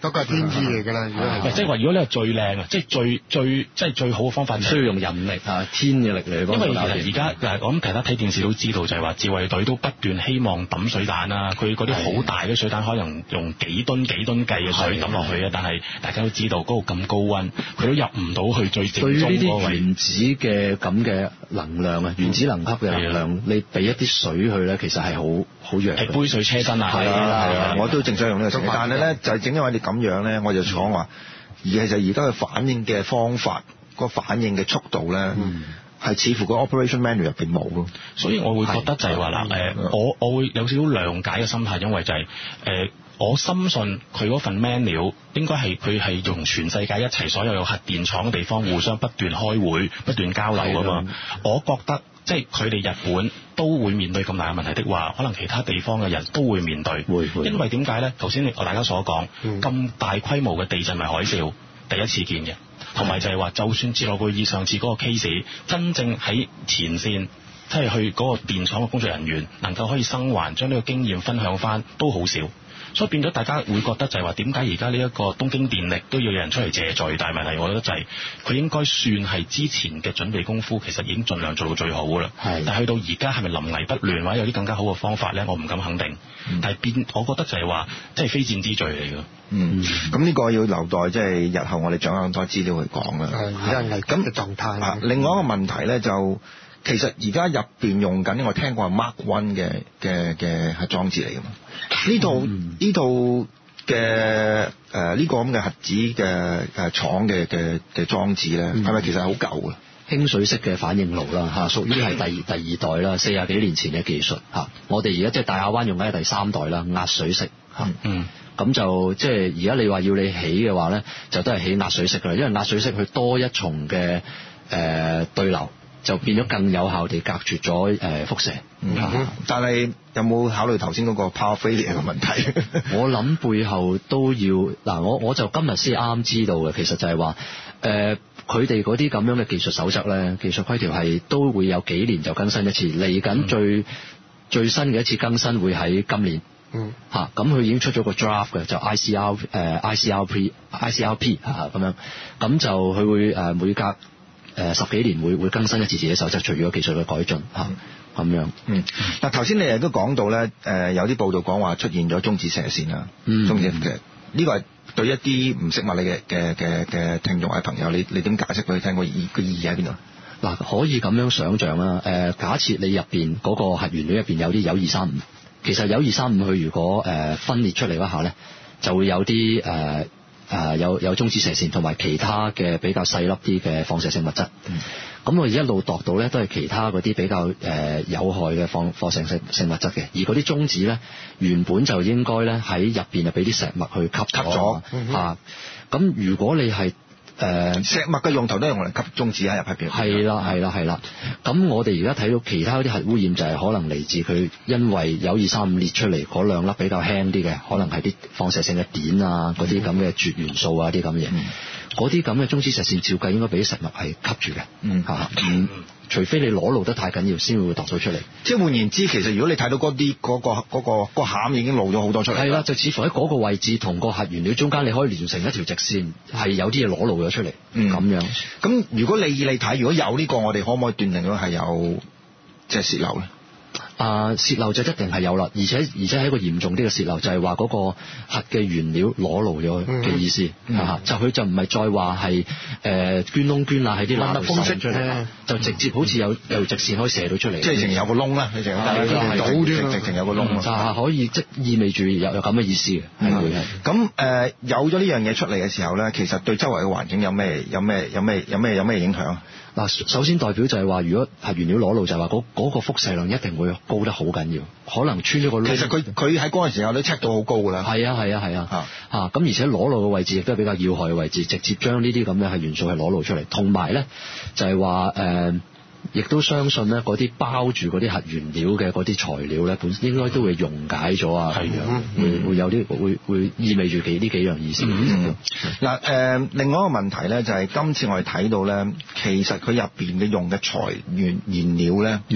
嗰個係天意嚟㗎啦。如果係
即係話，如果你係最靚啊，即係最最即係最好嘅方法，
需要用人力啊，天嘅力嚟幫。
因為其實而家我諗其他睇電視都知道，就係話自衛隊都不斷希望抌水彈啦。佢嗰啲好大嘅水彈，可能用幾噸幾噸計嘅水抌落去啊。但係大家都知道嗰個咁高溫，佢都入唔到去最正宗嗰個位。原子嘅咁嘅能量啊，原子能級嘅能量，你俾一啲水去咧，其實係好好弱。係杯水車薪啊！
係啊係啊，我都正想用呢個詞。但係咧就係正因為你咁樣咧，我就講話，而係就而家嘅反應嘅方法，個反應嘅速度咧，係、嗯、似乎個 operation manual 入邊冇咯。
所以我會覺得就係話嗱，誒，我我會有少少諒解嘅心態，因為就係、是、誒。呃我深信佢嗰份 manual 應該係佢係用全世界一齊所有有核電廠嘅地方互相不斷開會、不斷交流㗎嘛。我覺得即係佢哋日本都會面對咁大嘅問題的話，可能其他地方嘅人都會面對。會會。因為點解咧？頭先我大家所講咁、嗯、大規模嘅地震同海嘯，第一次見嘅，同埋就係話，就算切諾貝爾上次嗰個 case， 真正喺前線即係去嗰個電廠嘅工作人員能夠可以生還，將呢個經驗分享翻，都好少。所以變咗大家會覺得就係話，點解而家呢一個東京電力都要有人出嚟謝罪？但係問題，我覺得就係佢應該算係之前嘅準備功夫，其實已經盡量做到最好㗎啦。係。但係去到而家係咪臨危不亂，或者有啲更加好嘅方法咧？我唔敢肯定。嗯、但係變，我覺得就係話，即係非戰之罪嚟㗎。
嗯。咁呢、嗯、個要留待即係日後我哋掌握更多資料去講啦。係。而家危急嘅狀態。啊，另外一個問題咧就。其實而家入邊用緊，我聽過係 Mark One 嘅嘅嘅係裝置嚟㗎嘛。呢度呢度嘅誒呢個咁嘅核子嘅誒廠嘅嘅嘅裝置咧，係、嗯、咪其實係好舊嘅？
輕水式嘅反應爐啦嚇，屬於係第第二代啦，四十幾年前嘅技術嚇。我哋而家即係大亞灣用緊係第三代啦，壓水式嚇。嗯。咁就即係而家你話要你起嘅話咧，就都係起壓水式㗎啦，因為壓水式佢多一重嘅誒、呃、對流。就變咗更有效地隔絕咗誒輻射。嗯嗯、
但係有冇考慮頭先嗰個 power failure 嘅問題？
我諗背後都要嗱，我我就今日先啱知道嘅，其實就係話誒，佢哋嗰啲咁樣嘅技術守則咧，技術規條係都會有幾年就更新一次。嚟緊最、嗯、最新嘅一次更新會喺今年。嗯。嚇、啊，咁佢已經出咗個 draft 嘅，就 I C R 誒、呃、I C R P I C R P 嚇咁樣，咁就佢會誒每隔。誒、呃、十幾年會會更新一次自己手冊，隨住個技術嘅改進嚇咁、嗯、樣。嗯，
嗱頭先你亦都講到咧，誒、呃、有啲報道講話出現咗中子射線啦，嗯，中子嘅呢個係對一啲唔識物理嘅嘅嘅嘅聽眾或者朋友，你你點解釋俾佢聽個意個意義喺邊度？
嗱，可以咁樣想像啦。誒、呃，假設你入邊嗰個核原料入邊有啲鈾二三五，其實鈾二三五佢如果誒、呃、分裂出嚟嗰下咧，就會有啲誒。呃誒、呃、有有中子射線同埋其他嘅比較細粒啲嘅放射性物質，咁、嗯、我一路度到咧都係其他嗰啲比較誒、呃、有害嘅放放射性性物質嘅，而嗰啲中子咧原本就應該咧喺入邊就俾啲石墨去吸吸咗嚇，咁如果你係誒、呃、
石墨嘅用途都係用嚟吸中子喺入邊，
係啦係啦係啦。咁我哋而家睇到其他啲核污染就係可能嚟自佢因為鈾二三五裂出嚟嗰兩粒比較輕啲嘅，可能係啲放射性嘅碘啊，嗰啲咁嘅絕元素啊啲咁嘅嘢，嗰啲咁嘅中子射線照計應該俾石墨係吸住嘅，嗯嚇，嗯，除非你裸露得太緊要，先會度到出嚟。
即係換言之，其實如果你睇到嗰啲嗰個嗰、嗰個、嗰個餡已經露咗好多出嚟，
係啦，就似乎喺嗰個位置同個核原料中間，你可以連成一條直線，係有啲嘢裸露咗出嚟，咁、嗯、樣。咁
如果你以你睇，如果有呢、呢個，我哋可唔可以斷定咗係有即係洩漏咧？
啊，洩漏就一定係有啦，而且而且係一個嚴重啲嘅洩漏，就係話嗰個核嘅原料裸露咗嘅意思，嗯嗯、就佢就唔係再話係誒捐窿捐罅喺啲罅縫出嚟，就直接好似有有直線可以射到出嚟，
即係成有個窿啦，你成有直直有個窿，
就係可以即意味住有有咁嘅意思嘅，係會係。
咁誒有咗呢樣嘢出嚟嘅時候咧，其實對周圍嘅環境有咩有咩有咩有咩有咩影響？
嗱，首先代表就係話，如果核原料裸露，就係話嗰嗰個輻射量一定會高得好緊要，可能穿咗個窿。
其實佢佢喺嗰個時候都 check 到好高㗎啦。
係啊係啊係啊嚇嚇，咁而且裸露嘅位置亦都係比較要害嘅位置，直接將呢啲咁嘅核元素係裸露出嚟。同埋咧就係話誒，亦都相信咧嗰啲包住嗰啲核原料嘅嗰啲材料咧，本身應該都會溶解咗啊，係啊，會會有啲會會意味住幾呢幾樣意思。嗱誒、
嗯嗯呃，另外一個問題咧就係、是、今次我哋睇到咧，其實佢入邊嘅用嘅材原燃料咧，嗯，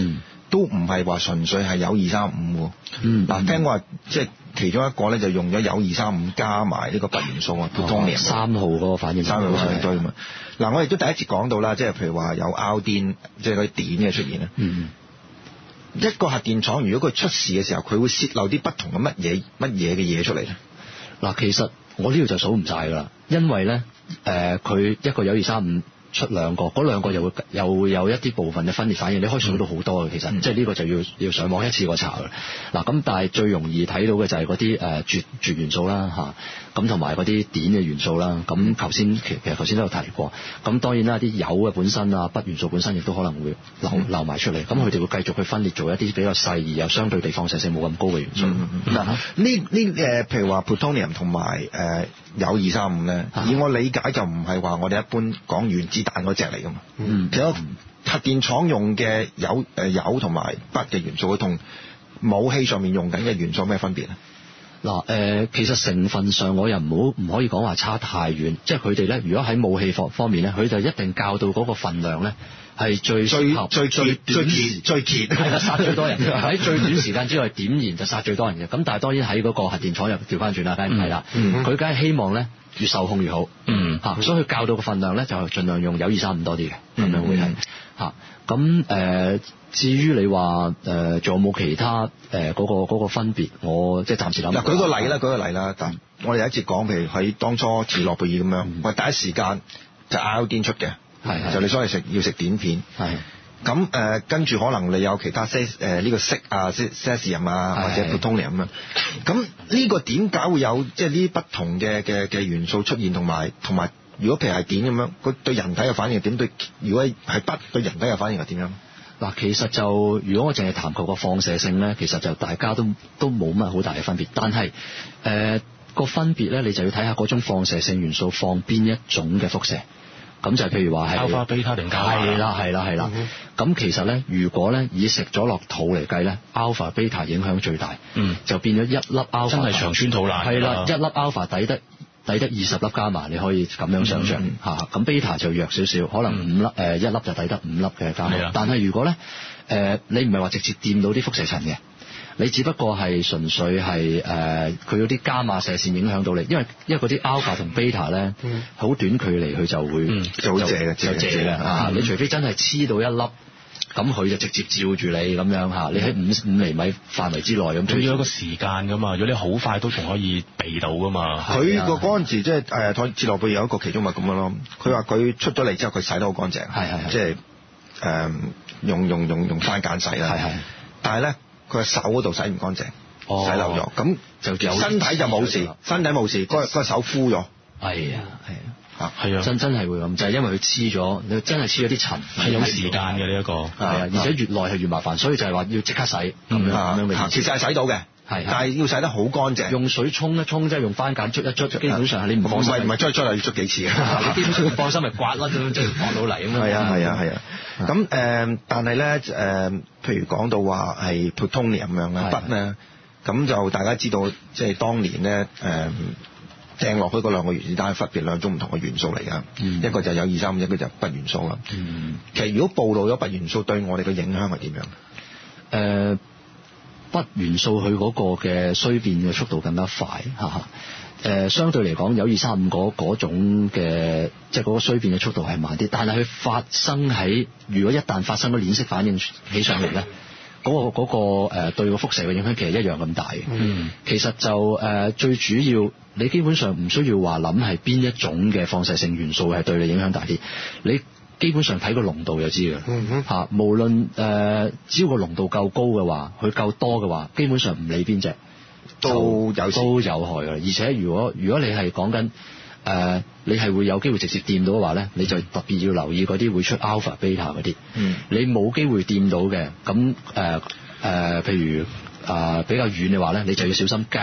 都唔係話純粹係鈾二三五喎。
嗯，
嗱，聽話即係其中一個咧就用咗鈾二三五加埋呢個鈈元素啊 plutonium
三號嗰個反應
三號反應堆啊嘛。嗱，我哋都第一節講到啦，即係譬如話有 iodine 即係嗰啲碘嘅出現啦。
嗯。
一個核電廠如果佢出事嘅時候，佢會泄漏啲不同嘅乜嘢乜嘢嘅嘢出嚟咧？
嗱，其實我呢度就數唔晒㗎啦，因為咧誒佢一個鈾二三五出兩個，嗰兩個又會又會有一啲部分嘅分裂反應，你可以數到好多嘅。其實、嗯、即係呢個就要要上網一次過查㗎。嗱，咁但係最容易睇到嘅就係嗰啲誒絕絕元素啦嚇，咁同埋嗰啲碘嘅元素啦。咁頭先其其實頭先都有提過。咁當然啦，啲鈾嘅本身啊，鈈元素本身亦都可能會流、嗯、流埋出嚟。咁佢哋會繼續去分裂做一啲比較細而又相對地放射性冇咁高嘅元素。嗱、
嗯，呢呢誒譬如話 plutonium 同埋誒鈾二三五咧，以我理解就唔係話我哋一般講原子彈嗰隻嚟㗎嘛。嗯，其實核電廠用嘅鈾誒鈾同埋鈈嘅元素，同武器上面用緊嘅元素有咩分別咧？
嗱，誒，其實成分上我又唔好唔可以講話差太遠，即係佢哋咧，如果喺武器方方面咧，佢就一定校到嗰個份量咧係最適合
最最最最最傑
係啦，殺最多人喺最短時間之內點燃就殺最多人嘅。咁但係當然喺嗰個核電廠又調翻轉啦，梗係唔係啦，佢梗係希望咧越受控越好，嗯嚇，所以佢校到個份量咧就盡量用鈾二三五多啲嘅，咁樣會係嚇。咁誒，至於你話誒仲有冇其他誒嗰個嗰個分別，我即係暫時諗。嗱，
舉個例啦，舉個例啦，但我哋有一節講，譬如喺當初切諾貝爾咁樣，喂、嗯，第一時間就 iodine 出嘅，係就你所謂食要食碘片，係咁誒，跟住可能你有其他些誒呢個銫啊、cesium 啊或者 plutonium 咁樣，咁呢個點解會有即係呢啲不同嘅嘅嘅元素出現，同埋同埋？如果譬如係碘咁樣，佢對人體嘅反應係點？對，如果係鈈對人體嘅反應係點樣？
嗱，其實就如果我淨係談及個放射性咧，其實就大家都都冇乜好大嘅分別。但係誒個分別咧，你就要睇下嗰種放射性元素放邊一種嘅輻射。咁就係譬如話係
alpha beta 定 gamma
係啦係啦係啦。咁、嗯、其實咧，如果咧以食咗落肚嚟計咧 ，alpha beta 影響最大。嗯，就變咗一粒 alpha
真係腸穿肚爛。
係啦，一粒 alpha 抵得。抵得二十粒加埋，你可以咁樣想像嚇。咁、嗯、beta 就弱少少，可能五粒誒、呃、一粒就抵得五粒嘅加埋。但係如果咧誒、呃、你唔係話直接掂到啲輻射塵嘅，你只不過係純粹係誒佢有啲伽馬射線影響到你，因為因為嗰啲 alpha 同 beta 咧好短距離佢就會、嗯、
就好借嘅，就借嘅
嚇。你除非真係黐到一粒。咁佢就直接照住你咁樣嚇，你喺五五厘米範圍之內咁。
仲要有一個時間噶嘛，如果你好快都仲可以避到噶嘛。
佢個嗰陣時即係誒切諾貝爾有一個其中咪咁樣咯。佢話佢出咗嚟之後，佢洗得好乾淨，係係即係誒用用用用番梘洗啦。係係。但係咧，佢個手嗰度洗唔乾淨，哦、洗漏咗，咁就有身體就冇事，身體冇事，嗰個手敷咗。
係啊係啊。
啊，
係啊，真真係會咁，就係、是、因為佢黐咗，你真係黐咗啲塵，
係有時間嘅呢一個，係
啊，而且越耐係越麻煩，所以就係話要即刻洗咁、嗯、樣咁樣嘅意思。
其實係洗到嘅，係，但係要洗得好乾淨，用
水沖一沖，即係用番梘捽一捽，基本上係你唔放心，
唔係唔係捽一捽啊，要捽幾次啊？
你基本上唔放心咪刮甩咗，即係放到嚟咁樣。
係啊係啊係啊，咁誒、呃，但係咧誒，譬如講到話係 plutonium 咁樣嘅鈈咧，咁就大家知道，即係當年咧誒。呃掟落去嗰兩個原子彈分別兩種唔同嘅元素嚟㗎、嗯，一個就係鈾二三五，一個就係鈈元素啦、嗯。其實如果暴露咗鈈元素對我哋嘅影響係點樣？誒、
呃，鈈元素佢嗰個嘅衰變嘅速度更加快，哈哈。誒、呃，相對嚟講，鈾二三五嗰嗰種嘅，即係嗰個衰變嘅速度係慢啲，但係佢發生喺如果一旦發生咗鏈式反應起上嚟咧。嗰、那個嗰、那個誒對個輻射嘅影響其實一樣咁大嘅。嗯，其實就誒、呃、最主要，你基本上唔需要話諗係邊一種嘅放射性元素係對你影響大啲，你基本上睇個濃度就知㗎啦。嗯哼，嚇，無論誒、呃、只要個濃度夠高嘅話，佢夠多嘅話，基本上唔理邊隻
都有
都有害㗎。而且如果如果你係講緊誒、呃，你係會有機會直接掂到嘅話咧，你就特別要留意嗰啲會出 alpha、beta 嗰啲。嗯，你冇機會掂到嘅，咁誒誒，譬如啊、呃、比較遠嘅話咧，你就要小心 gamma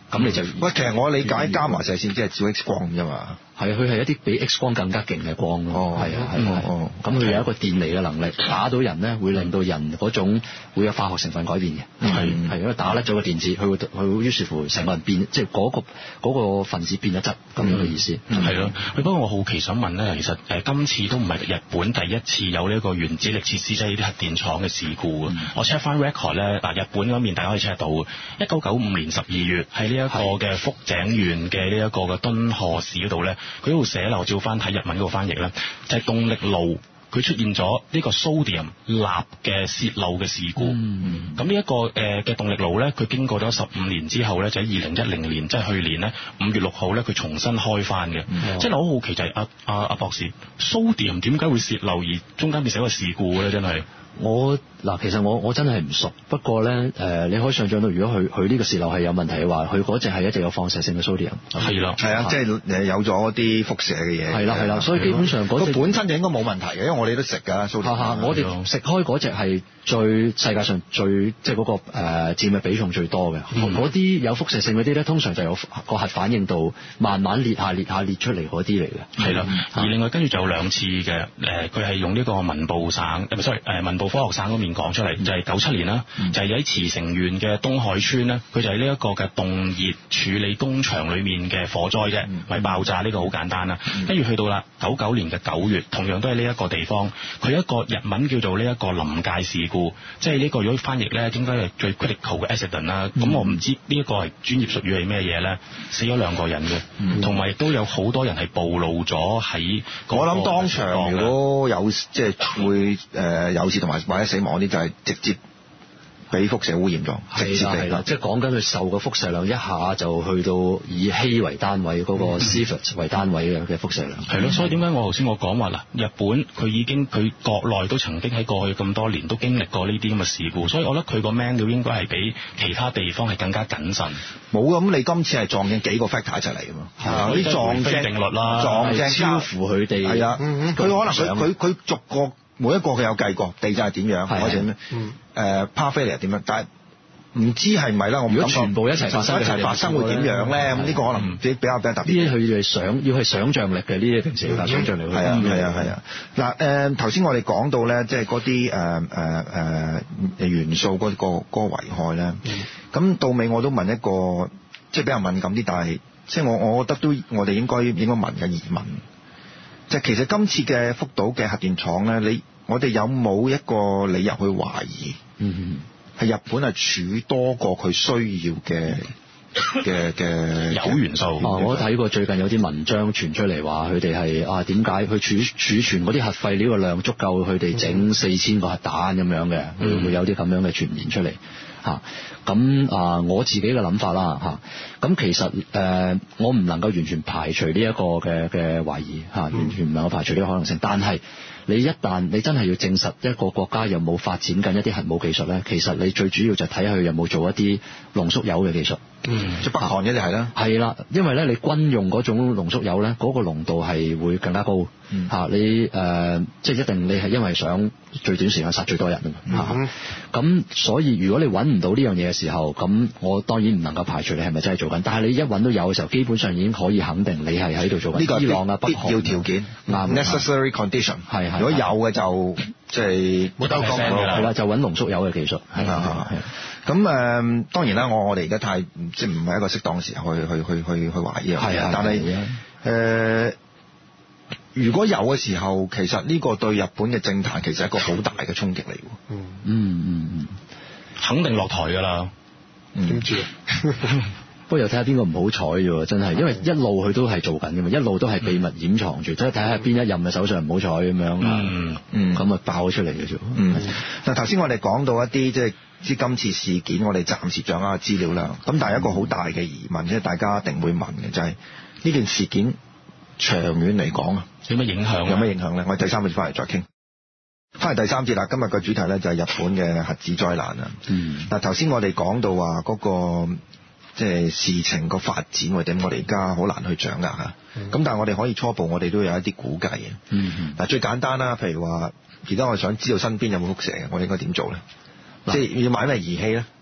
咁你就
喂，其實我理解伽馬射線即係照 X 光啫嘛。
係啊，佢係一啲比 X 光更加勁嘅光咯。
哦，
係啊，係啊，
哦，
咁佢有一個電離嘅能力，打到人咧會令到人嗰種會有化學成分改變嘅。係係因為打甩咗個電子，佢會佢會於是乎成個人變，即係嗰個嗰個分子變咗質咁樣嘅意思。
係咯。不過我好奇想問咧，其實誒今次都唔係日本第一次有呢一個原子力設施即係呢啲核電廠嘅事故啊。我 check 翻 record 咧，嗱日本嗰邊大家可以 check 到，一九九五年十二月喺呢一個嘅福井縣嘅呢一個嘅敦賀市嗰度咧。佢嗰度寫啦，我照翻睇日文嗰個翻譯咧，就係、是、動力爐佢出現咗呢個 sodium 鈉嘅泄漏嘅事故。嗯，咁呢一個誒嘅、呃、動力爐咧，佢經過咗十五年之後咧，就喺二零一零年，即係去年咧五月六號咧，佢重新開翻嘅。嗯、即係我好好奇就係阿阿阿博士 sodium 點解會泄漏而中間變成一個事故咧？真係。
我嗱，其實我我真係唔熟，不過咧誒、呃，你可以想象到，如果佢佢呢個泄漏係有問題嘅話，佢嗰隻係一直有放射性嘅 sodium。
係啦，
係啊，即係誒有咗啲輻射嘅嘢。
係啦係啦，所以基本上嗰隻
本身就應該冇問題嘅，因為我哋都食㗎 sodium。
我哋食開嗰隻係最世界上最即係嗰個誒、呃、佔嘅比重最多嘅。嗰啲、嗯、有輻射性嗰啲咧，通常就有個核反應度慢慢裂下裂下裂出嚟嗰啲嚟嘅。係啦、
嗯，而另外跟住就有兩次嘅誒，佢、呃、係用呢個文部省誒唔係 sorry 誒文部科學省嗰邊講出嚟，就係九七年啦，嗯、就係喺茨城縣嘅東海村咧，佢就係呢一個嘅凍熱處理工場裏面嘅火災啫，咪、嗯、爆炸呢、呢個好簡單啦。跟住、嗯、去到啦九九年嘅九月，同樣都係呢一個地方，佢一個日文叫做呢一個臨界事故，即係呢個如果翻譯咧，應該係最 critical 嘅 accident 啦。咁、嗯、我唔知呢一個係專業術語係咩嘢咧，死咗兩個人嘅，同埋亦都有好多人係暴露咗喺。
我諗當場如果有即係會誒、呃、有事同埋或者死亡嗰啲，就係直接俾輻射污染咗，直接
係啦，即係講緊佢受個輻射量一下就去到以希為單位嗰、那個 sievert 為單位嘅嘅輻射量。
係咯，所以點解我頭先我講話啦，日本佢已經佢國內都曾經喺過去咁多年都經歷過呢啲咁嘅事故，所以我覺得佢個 manual 應該係比其他地方係更加謹慎。
冇咁，你今次係撞正幾個 factor 一齊嚟㗎嘛？
係啲撞正定律啦，
撞正
超乎佢哋。
係啊，佢可能佢佢佢逐個每一個佢有計過地震係點樣，或者咩誒 power failure 點樣，但係唔知係咪啦？我唔
如果全部一齊發生，
一齊發生會點樣咧？咁呢個可能比比較比較特別。
呢啲佢係想要係想像力嘅，呢啲平時要想像力。
係啊係啊係啊！嗱誒，頭先我哋講到咧，即係嗰啲誒誒誒元素嗰個嗰個危害咧。咁到尾我都問一個即係比較敏感啲，但係即係我我覺得都我哋應該應該問嘅疑問，即係其實今次嘅福島嘅核電廠咧，你我哋有冇一個理由去懷疑？嗯係日本係儲多過佢需要嘅嘅嘅
鈾元素。
啊，我睇過最近有啲文章傳出嚟話，佢哋係啊點解佢儲儲存嗰啲核廢料嘅量足夠佢哋整四千個核彈咁樣嘅，會唔會有啲咁樣嘅傳言出嚟？嚇咁啊！我自己嘅諗法啦嚇，咁、啊、其實誒、呃、我唔能夠完全排除呢一個嘅嘅懷疑嚇、啊，完全唔能夠排除呢個可能性。但係你一旦你真係要證實一個國家有冇發展緊一啲核武技術咧，其實你最主要就睇下佢有冇做一啲濃縮鈾嘅技術。嗯，
即係北韓一定係啦。
係啦，因為咧你軍用嗰種濃縮鈾咧，嗰、那個濃度係會更加高。嗯、啊，你誒、呃、即係一定你係因為想最短時間殺最多人啊嘛。咁、嗯、所以如果你揾唔到呢樣嘢嘅時候，咁我當然唔能夠排除你係咪真係做緊。但係你一揾到有嘅時候，基本上已經可以肯定你係喺度做緊。呢個伊朗啊，北韓
必要條件，啱 necessary condition。係係。如果有嘅就即係冇得講啦。
係啦，就揾濃縮鈾嘅技術。係啊係。
咁誒、呃、當然啦，我我哋而家太即係唔係一個適當嘅時候去去去去去懷疑。係啊。但係誒、呃，如果有嘅時候，其實呢個對日本嘅政壇其實係一個好大嘅衝擊嚟。
嗯嗯嗯嗯，
肯定落台㗎啦。
點知？不過又睇下邊個唔好彩啫，真係，因為一路佢都係做緊㗎嘛，一路都係秘密掩藏住，即係睇下邊一任嘅首相唔好彩咁樣。嗯嗯，咁啊爆咗出嚟嘅啫。
嗯，嗱頭先我哋講到一啲即係知今次事件，我哋暫時掌握嘅資料啦。咁但係一個好大嘅疑問，即係大家一定會問嘅就係、是、呢件事件長遠嚟講啊，
有咩影響？
有咩影響咧？我哋第三節翻嚟再傾。翻嚟第三節啦，今日嘅主題咧就係日本嘅核子災難啊。嗯。嗱頭先我哋講到話嗰、那個即係事情個發展或者我哋而家好難去掌握嚇。咁、嗯、但係我哋可以初步，我哋都有一啲估計嘅。嗯嗱、嗯、最簡單啦，譬如話，而家我想知道身邊有冇輻射嘅，我哋應該點做咧？嗯、即係要買咩儀器咧？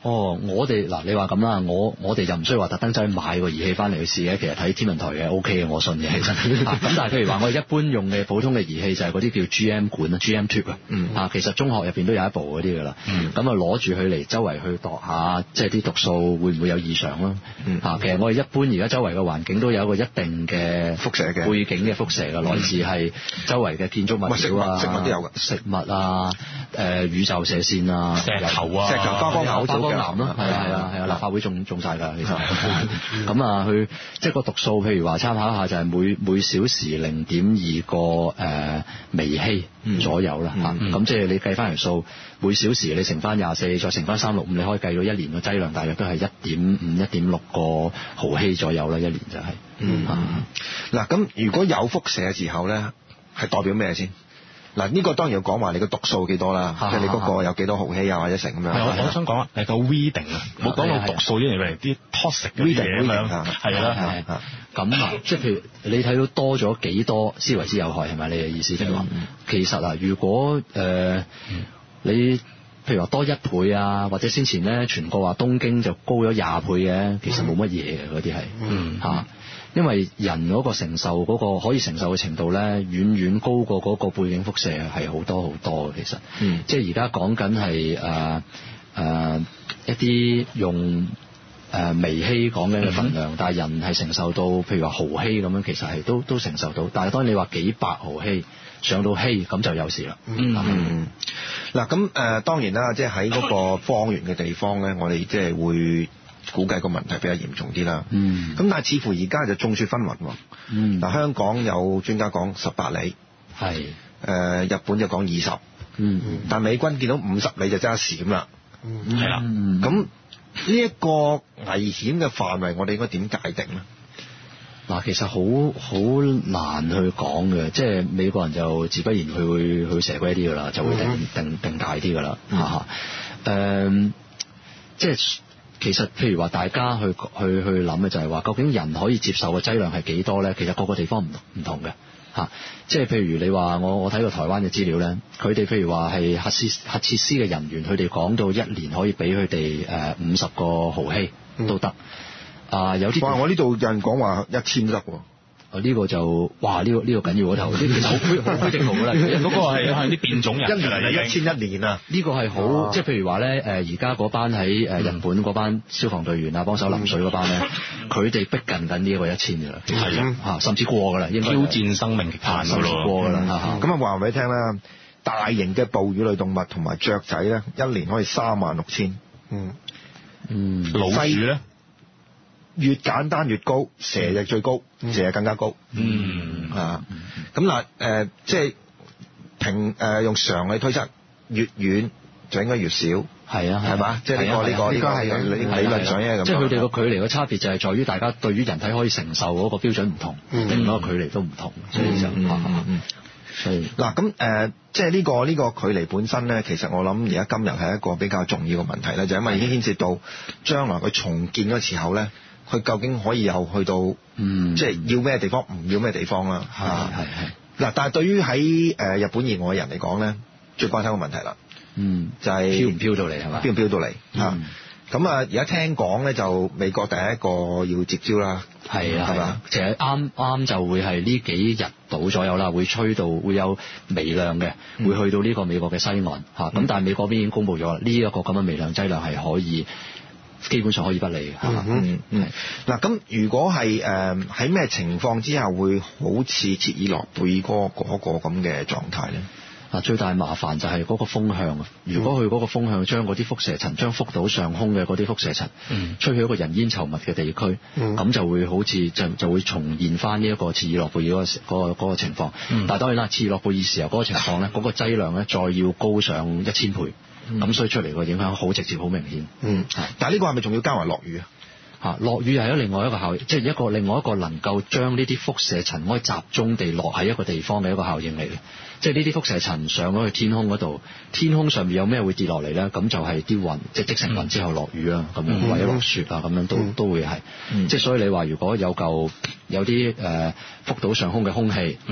哦，我哋嗱，你話咁啦，我我哋就唔需要話特登走去買個儀器翻嚟去試嘅，其實睇天文台嘅 O K 嘅，我信嘅其實。咁、啊、但係譬如話我哋一般用嘅普通嘅儀器就係嗰啲叫 G M 管啊 ，G M tube 啊、嗯，啊其實中學入邊都有一部嗰啲噶啦，咁啊攞住佢嚟周圍去度下，即係啲讀數會唔會有異常咯？嗯、啊，其實我哋一般而家周圍嘅環境都有一個一定嘅
輻射嘅
背景嘅輻射嘅，來自係周圍嘅建築物料啊，
食物都有嘅，
食物啊，誒、呃、宇宙射線啊，
石頭啊，
石頭花崗岩、
花崗岩咯，係啊係啊係啊，立法會中中曬㗎，其實。咁啊，佢即係個讀數，譬如話參考一下就係每每小時零點二個誒、呃、微希左右啦嚇。咁、嗯嗯、即係你計翻條數，每小時你乘翻廿四，再乘翻三六五，你可以計到一年嘅劑量，大約都係一點五、一點六個毫希左右啦，一年就係、是。嗯。
嗱、嗯，咁、嗯、如果有輻射嘅時候咧，係代表咩先？嗱，呢個當然要講話你個讀數幾多啦，即係你嗰個有幾多毫希啊或者成咁樣。
我我想講啊，係個 reading 啊，冇講到讀數，因為啲 toxic 嘅嘢咁樣，係啦，
咁啊，即係譬如你睇到多咗幾多先為之有害係咪？你嘅意思即係話，其實啊，如果誒、呃嗯、你譬如話多一倍啊，或者先前咧傳過話東京就高咗廿倍嘅，其實冇乜嘢嘅嗰啲係，嗯嚇。因為人嗰個承受嗰、嗰個可以承受嘅程度咧，遠遠高過嗰個背景輻射係好多好多嘅，其實，嗯、即係而家講緊係誒誒一啲用誒、呃、微希講緊嘅份量，嗯、但係人係承受到，譬如話毫希咁樣，其實係都都承受到，但係當你話幾百毫希上到希咁就有事啦。嗯
嗯，嗱咁誒當然啦，即係喺嗰個方圓嘅地方咧，我哋即係會估計個問題比較嚴重啲啦，咁、嗯、但係似乎而家就眾說紛紜喎。嗱、嗯，香港有專家講十八里，係誒、呃、日本就講二十，嗯，但美軍見到五十里就揸時咁啦，係啦，咁呢一個危險嘅範圍，我哋應該點界定咧？
嗱，其實好好難去講嘅，即係美國人就自不然佢會去蛇龜啲噶啦，就會定、嗯、定定大啲噶啦，嚇嚇、嗯，誒、呃，即係。其實譬如話大家去去去諗嘅就係話，究竟人可以接受嘅劑量係幾多咧？其實個個地方唔唔同嘅嚇，即係譬如你話我我睇過台灣嘅資料咧，佢哋譬如話係核設核設施嘅人員，佢哋講到一年可以俾佢哋誒五十個毫希都得。啊、嗯呃，有啲
哇！我呢度有人講話一千得喎。
呢、這個就哇！呢、這個呢、這個緊要嗰頭，呢其實好虛好虛定圖㗎啦。嗰個係係啲變種人，
一年係一千一年啊！
呢個係好、哦、即係譬如話咧，誒而家嗰班喺誒日本嗰班消防隊員啊，幫手淋水嗰班咧，佢哋、嗯、逼近緊呢一個一千㗎啦，係啊嚇，甚至過㗎啦，應該挑戰生命極限㗎咯，過㗎啦嚇。咁啊話俾你聽啦，
大型嘅哺乳類動物同埋雀仔咧，一年可以三萬六千。嗯
嗯，
老鼠咧？
越簡單越高，蛇就最高，嗯、蛇就更加高。
嗯
啊，咁嗱誒，即係平誒、呃、用常理推測，越遠就應該越少。係啊，係嘛？即係呢個呢個呢個係理論上嘅咁。即係佢哋個距離嘅差別就係在於大家對於人體可以承受嗰個標準唔同，定嗰、嗯、個距離都唔同，所以就所以嗱咁誒，即係呢個呢、呢個距離本身咧，其實我諗而家今日係一個比較重要嘅問題咧，就係、因為已經牽涉到將來佢重建嘅時候咧。佢究竟可以有去到，嗯、即係要咩地方，唔要咩地方啦？係係係。嗱，但係對於喺誒日本以外嘅人嚟講咧，最關心個問題啦，嗯，就係飄唔飄到嚟係嘛？飄唔飄到嚟嚇？咁啊，而家聽講咧，就美國第一個要接招啦，係啊，係嘛？其實啱啱就會係呢幾日到左右啦，會吹到會有微量嘅，嗯、會去到呢個美國嘅西岸嚇。咁、嗯、但係美國嗰邊已經公佈咗啦，呢、這、一個咁嘅微量劑量係可以。基本上可以不理嘅。嗯嗯。嗱，咁如果係誒喺咩情況之下會好似切爾諾貝嗰嗰個咁嘅狀態咧？嗱，最大麻煩就係嗰個風向啊！如果佢嗰個風向將嗰啲輻射塵，將福島上空嘅嗰啲輻射塵，嗯，吹去一個人煙稠密嘅地區，嗯，咁就會好似就就會重現翻呢一個切爾諾貝爾嗰個嗰個嗰個情況。嗯。但係當然啦，切爾諾貝爾時候嗰個情況咧，嗰個劑量咧再要高上一千倍。咁、嗯、所以出嚟個影響好直接、好明顯。嗯，但係呢個係咪仲要加埋落雨啊？嚇，落雨係有另外一個效應，即係一個另外一個能夠將呢啲輻射塵可以集中地落喺一個地方嘅一個效應嚟嘅。即係呢啲輻射塵上咗去天空嗰度，天空上面有咩會跌落嚟咧？咁就係啲雲，即係積成雲之後落雨啦，咁、嗯、樣或者落雪啊，咁樣都、嗯、都會係。嗯、即係所以你話如果有嚿有啲誒福島上空嘅空氣，嗯，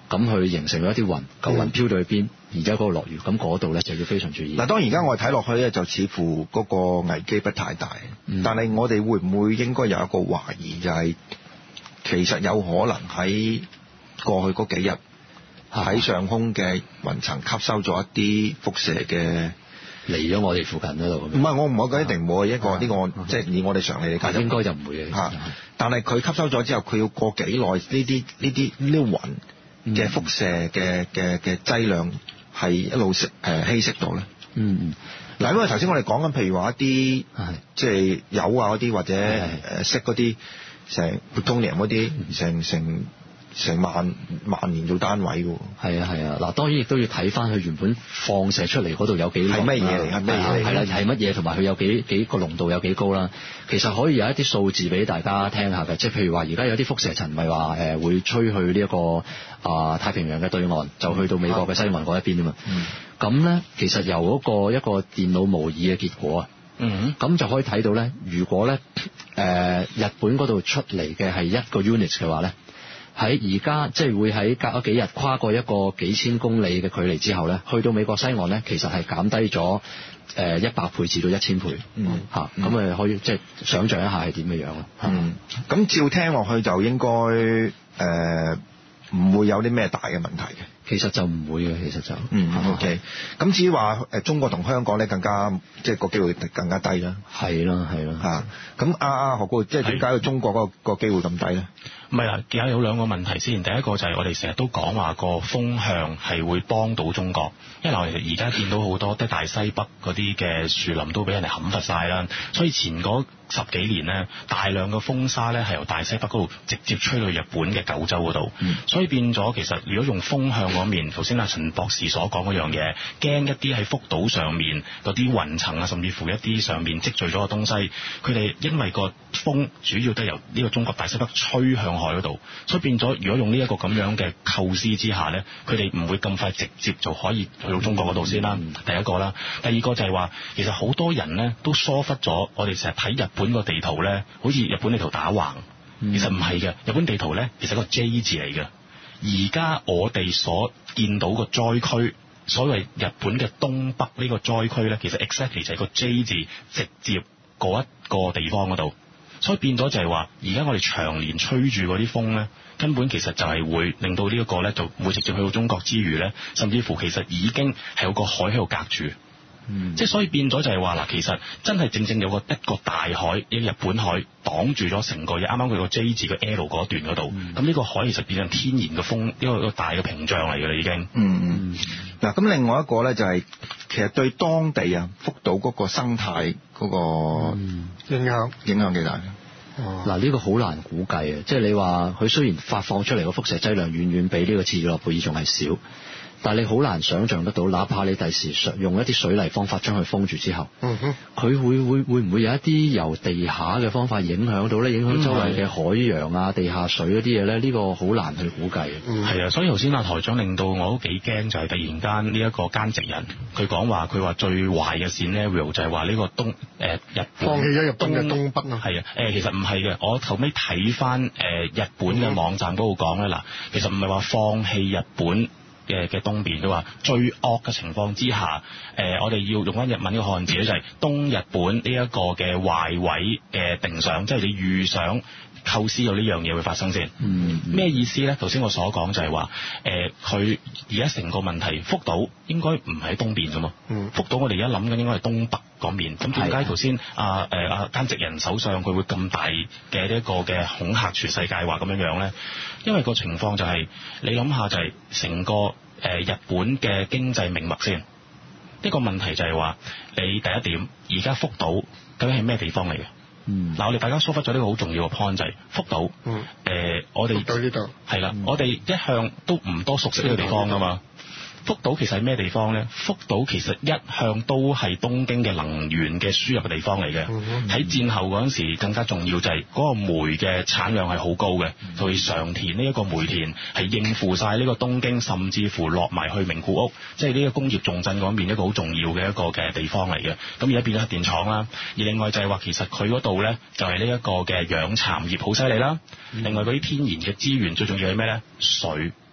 咁去形成咗一啲雲，個雲飄到去邊，而家嗰度落雨，咁嗰度咧就要非常注意。
嗱，當然而家我哋睇落去咧，就似乎嗰個危機不太大，嗯、但係我哋會唔會應該有一個懷疑，就係、是、其實有可能喺過去嗰幾日喺上空嘅雲層吸收咗一啲輻射嘅
嚟咗我哋附近嗰度。唔
係，我唔我覺得一定唔會一個呢、這個即係、就是、以我哋常理理解，
應該就唔會嘅。嚇！
但係佢吸收咗之後，佢要過幾耐？呢啲呢啲呢啲雲嘅輻射嘅嘅嘅劑量係一路誒稀釋到咧。嗯嗯。嗱，因為頭先我哋講緊，譬如話一啲即係鈾啊嗰啲，或者誒銫嗰啲，成 plutonium 嗰啲，成成成萬萬年做單位嘅喎。係
啊係啊，嗱當然亦都要睇翻佢原本放射出嚟嗰度有幾
係乜嘢嚟？係乜嘢嚟？
係啦，係乜嘢？同埋佢有幾幾個濃度有幾高啦。其實可以有一啲數字俾大家聽下嘅，即係譬如話而家有啲輻射塵咪話誒會吹去呢、這、一個啊、呃、太平洋嘅對岸，就去到美國嘅西岸嗰一邊啊嘛。咁、嗯、咧其實由嗰個一個電腦模擬嘅結果啊，嗯，咁就可以睇到咧，如果咧誒、呃、日本嗰度出嚟嘅係一個 unit 嘅話咧。喺而家即係會喺隔咗幾日跨過一個幾千公里嘅距離之後咧，去到美國西岸咧，其實係減低咗誒一百倍至到一千倍，嗯嚇，咁、嗯、誒可以即係想像一下係點嘅樣咯。
嗯，咁照聽落去就應該誒唔會有啲咩大嘅問題嘅。
其實就唔會嘅，其實就
嗯 OK。咁至於話誒中國同香港咧，更加即係個機會更加低啦。
係啦，係啦
嚇。咁阿阿何故，即係點解到中國嗰個個機會咁低咧？
唔係啊，而家有兩個問題先。第一個就係我哋成日都講話個風向係會幫到中國，因為我哋而家見到好多即係大西北嗰啲嘅樹林都俾人哋砍伐晒啦，所以前嗰十幾年呢，大量嘅風沙咧係由大西北嗰度直接吹到日本嘅九州嗰度，嗯、所以變咗其實如果用風向嗰面，頭先阿陳博士所講嗰樣嘢，驚一啲喺福島上面嗰啲雲層啊，甚至乎一啲上面積聚咗嘅東西，佢哋因為個風主要都係由呢個中國大西北吹向海嗰度，所以變咗如果用呢一個咁樣嘅構思之下咧，佢哋唔會咁快直接就可以去到中國嗰度先啦。嗯、第一個啦，第二個就係話，其實好多人咧都疏忽咗，我哋成日睇日本個地圖咧，好似日本地圖打橫，其實唔係嘅。日本地圖咧，其實係個 J 字嚟嘅。而家我哋所見到個災區，所謂日本嘅東北呢個災區咧，其實 exactly 就係個 J 字直接嗰一個地方嗰度。所以變咗就係話，而家我哋長年吹住嗰啲風咧，根本其實就係會令到呢一個咧，就會直接去到中國之餘咧，甚至乎其實已經係有個海喺度隔住。嗯，即係所以變咗就係話嗱，其實真係正正有個一個大海，一個日本海擋住咗成個嘢，啱啱佢個 J 字嘅 L 嗰段嗰度，咁呢、嗯、個海其實變成天然嘅風，一個一個大嘅屏障嚟㗎啦已經。嗯嗯。
嗱，咁另外一個咧就係、是、其實對當地啊福島嗰個生態嗰個影響影響幾大？
嗱，呢個好難估計啊！即係你話佢雖然發放出嚟個輻射劑量遠遠比呢個切爾諾貝爾仲係少。但係你好難想像得到，哪怕你第時用一啲水泥方法將佢封住之後，佢、嗯、會會會唔會有一啲由地下嘅方法影響到咧？影響周圍嘅海洋啊、地下水嗰啲嘢咧？呢、呢個好難去估計。係、
嗯、啊，所以頭先阿台長令到我都幾驚，就係突然間呢一個奸直人，佢講話佢話最壞嘅 scenario 就係話呢個東誒、呃、日本
放棄咗日本嘅東北啊。
係啊，誒其實唔係嘅，我後尾睇翻誒日本嘅網站嗰度講咧，嗱、嗯，其實唔係話放棄日本嘅嘅東邊，佢話最惡嘅情況之下，誒、呃、我哋要用翻日文呢個漢字咧，就係、是、東日本呢一個嘅壞位嘅定想，即係你預想構思到呢樣嘢會發生先。嗯，咩、嗯、意思咧？頭先我所講就係話，誒佢而家成個問題，福島應該唔喺東邊噶嘛。嗯，福島我哋而家諗緊應該係東北嗰面。咁點解頭先阿誒阿菅直人首相佢會咁大嘅呢一個嘅恐嚇全世界話咁樣樣咧？因為個情況就係、是、你諗下就係成個誒、呃、日本嘅經濟命脈先。呢個問題就係話你第一點，而家福島究竟係咩地方嚟嘅？嗯，嗱我哋大家疏忽咗呢個好重要嘅 point 就係福島。嗯，誒、呃、我哋福島呢度係啦，我哋一向都唔多熟悉呢個地方噶嘛。福島其實係咩地方咧？福島其實一向都係東京嘅能源嘅輸入嘅地方嚟嘅。喺、嗯、戰後嗰陣時更加重要就係嗰個煤嘅產量係好高嘅，所以常田呢一個煤田係應付晒呢個東京，甚至乎落埋去名古屋，即係呢個工業重鎮嗰邊一個好重要嘅一個嘅地方嚟嘅。咁而家變咗核電廠啦，而另外就係話其實佢嗰度咧就係呢一個嘅養蠶業好犀利啦。另外嗰啲天然嘅資源最重要係咩咧？水。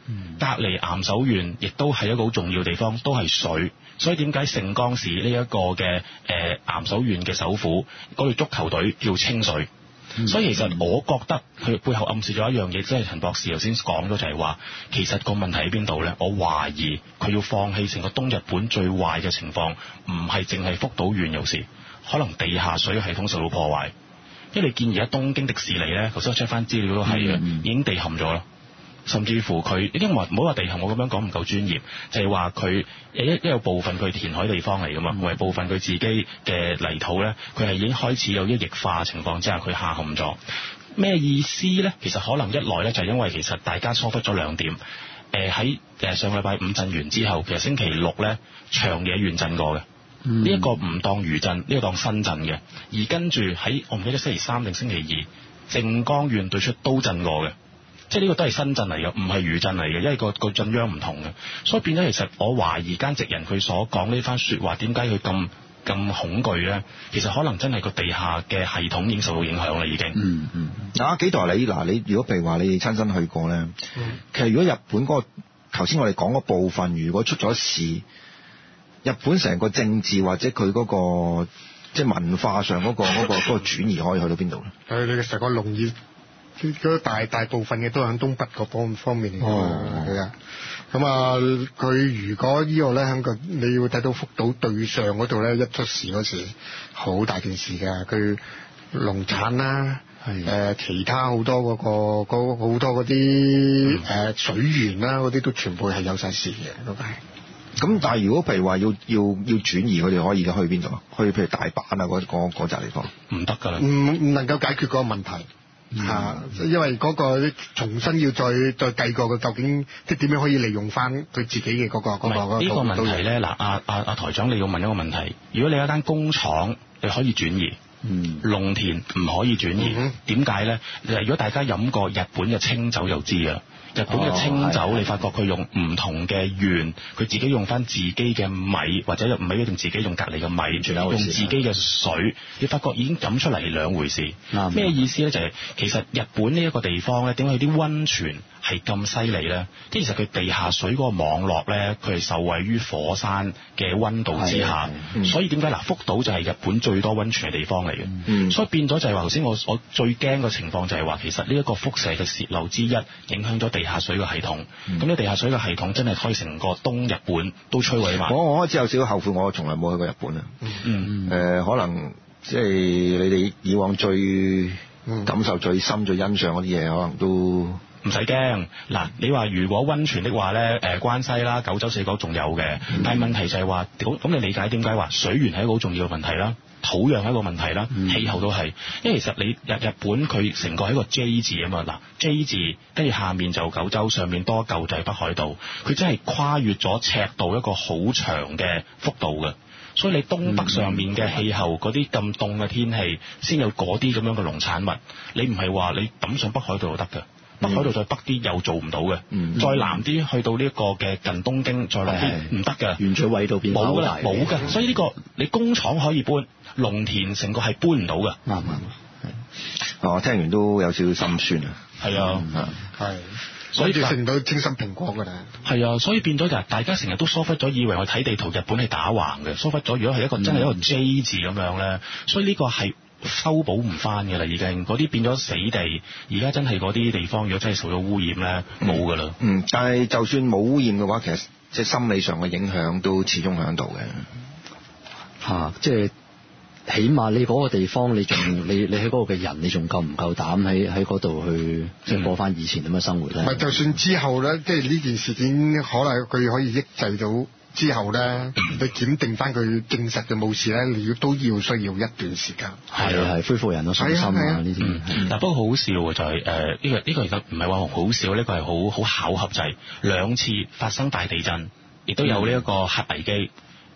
嗯、隔離岩手縣亦都係一個好重要地方，都係水。所以點解盛岡市呢一個嘅誒、呃、岩手縣嘅首府嗰隊足球隊叫清水？嗯、所以其實我覺得佢背後暗示咗一樣嘢，即係陳博士頭先講咗，就係話其實個問題喺邊度咧？我懷疑佢要放棄成個東日本最壞嘅情況，唔係淨係福島縣有事，可能地下水系統受到破壞。因為你見而家東京迪士尼咧，頭先我 check 翻資料都係嘅，嗯嗯、已經地陷咗啦。甚至乎佢已經話唔好話地陷，我咁樣講唔夠專業，就係話佢一一有部分佢填海地方嚟噶嘛，或係部分佢自己嘅泥土咧，佢係已經開始有一液化情況之下，佢下陷咗。咩意思咧？其實可能一來咧就係因為其實大家疏忽咗兩點。誒喺誒上個禮拜五震完之後，其實星期六咧長野縣震過嘅，呢一、嗯、個唔當餘震，呢、這個當新震嘅。而跟住喺我唔記得星期三定星期二，靜岡縣對出都震過嘅。即係呢個都係新震嚟嘅，唔係餘震嚟嘅，因為個個震央唔同嘅，所以變咗其實我懷疑間直人佢所講呢番説話，點解佢咁咁恐懼咧？其實可能真係個地下嘅系統已經受到影響啦，已經。嗯嗯。嗱，幾代你嗱你如果譬如話你親身去過咧，嗯、其實如果日本嗰、嗰個頭先我哋講嗰部分，如果出咗事，日本成個政治或者佢嗰、嗰個即係文化上嗰、嗰個嗰、嗰個嗰、嗰個轉移可以去到邊度咧？係你成個農業。嗰大大部分嘅都喺東北嗰方方面嚟嘅，係啊、哦。咁啊，佢如果呢個咧喺個你要睇到福島對上嗰度咧，一出事嗰時好大件事㗎。佢農產啦，誒的、呃、其他好多嗰、嗰個好多嗰啲誒水源啦，嗰啲都全部係有晒事嘅，都係。咁但係如果譬如話要要要轉移，佢哋可以去邊度啊？去譬如大阪啊嗰嗰嗰笪地方，唔得㗎啦，唔唔能夠解決嗰個問題。嚇！嗯、因為嗰個重新要再再計過佢究竟即係點樣可以利用翻佢自己嘅嗰、嗰個嗰、嗰個呢個問題咧。嗱，阿阿阿台長，你要問一個問題：如果你有一間工廠，你可以轉移，嗯，農田唔可以轉移，點解咧？如果大家飲過日本嘅清酒就知啊。日本嘅清酒，哦、你發覺佢用唔同嘅縣，佢自己用翻自己嘅米，或者唔係一定自己用隔離嘅米，用自己嘅水，你發覺已經飲出嚟係兩回事。咩、嗯、意思咧？就係、是、其實日本呢一個地方咧，點解啲溫泉係咁犀利咧？即其實佢地下水嗰個網絡咧，佢係受惠於火山嘅溫度之下，嗯、所以點解嗱福島就係日本最多溫泉嘅地方嚟嘅。嗯、所以變咗就係話頭先我我最驚嘅情況就係話，其實呢一個輻射嘅泄漏之一，影響咗地下水嘅系統。咁呢、嗯、地下水嘅系統真係可以成個東日本都摧毀埋。我我開始有少少後悔，我從來冇去過日本啊。嗯誒、呃，可能即係你哋以往最感受最深、最欣賞嗰啲嘢，可能都。唔使驚，嗱，你話如果溫泉的話咧，誒關西啦、九州四國仲有嘅，嗯、但係問題就係話，咁咁你理解點解話水源係一個好重要嘅問題啦，土壤係一個問題啦，嗯、氣候都係，因為其實你日日本佢成個係一個 J 字啊嘛，嗱 J 字跟住下面就九州，上面多一嚿就係北海道，佢真係跨越咗赤道一個好長嘅幅度嘅。所以你東北上面嘅氣候嗰啲咁凍嘅天氣，先有嗰啲咁樣嘅農產物，你唔係話你抌上北海道就得㗎。北海道再北啲又做唔到嘅，嗯、再南啲去到呢一個嘅近東京，再落啲唔得嘅，原水緯度變冇㗎啦，冇㗎。嗯、所以呢、呢個你工廠可以搬，農田成個係搬唔到㗎。啱啱、嗯。係、嗯。哦，聽完都有少少心酸啊。係啊，係。所以食唔到清新蘋果㗎啦。係啊，所以變咗就係大家成日都疏忽咗，以為我睇地圖日本係打橫嘅，疏忽咗。如果係一個真係一個 J 字咁樣咧，所以呢個係。修補唔翻嘅啦，已經嗰啲變咗死地，而家真係嗰啲地方，如果真係受到污染咧，冇噶啦。嗯，但係就算冇污染嘅話，其實即係心理上嘅影響都始終喺度嘅。嚇、啊，即係起碼你嗰個地方，你仲你你喺嗰個嘅人，你仲夠唔夠膽喺喺嗰度去即係過翻以前咁嘅生活咧？唔係、嗯，就算之後咧，即係呢件事件可能佢可以抑制到。之後咧，你檢定翻佢證實嘅冇事咧，你都要需要一段時間。係係恢復人嘅信心啊！呢啲，但不過好笑就係誒呢個呢、呢個而家唔係話好笑，呢、呢個係好好巧合，就係兩次發生大地震，亦都有呢一個核危機。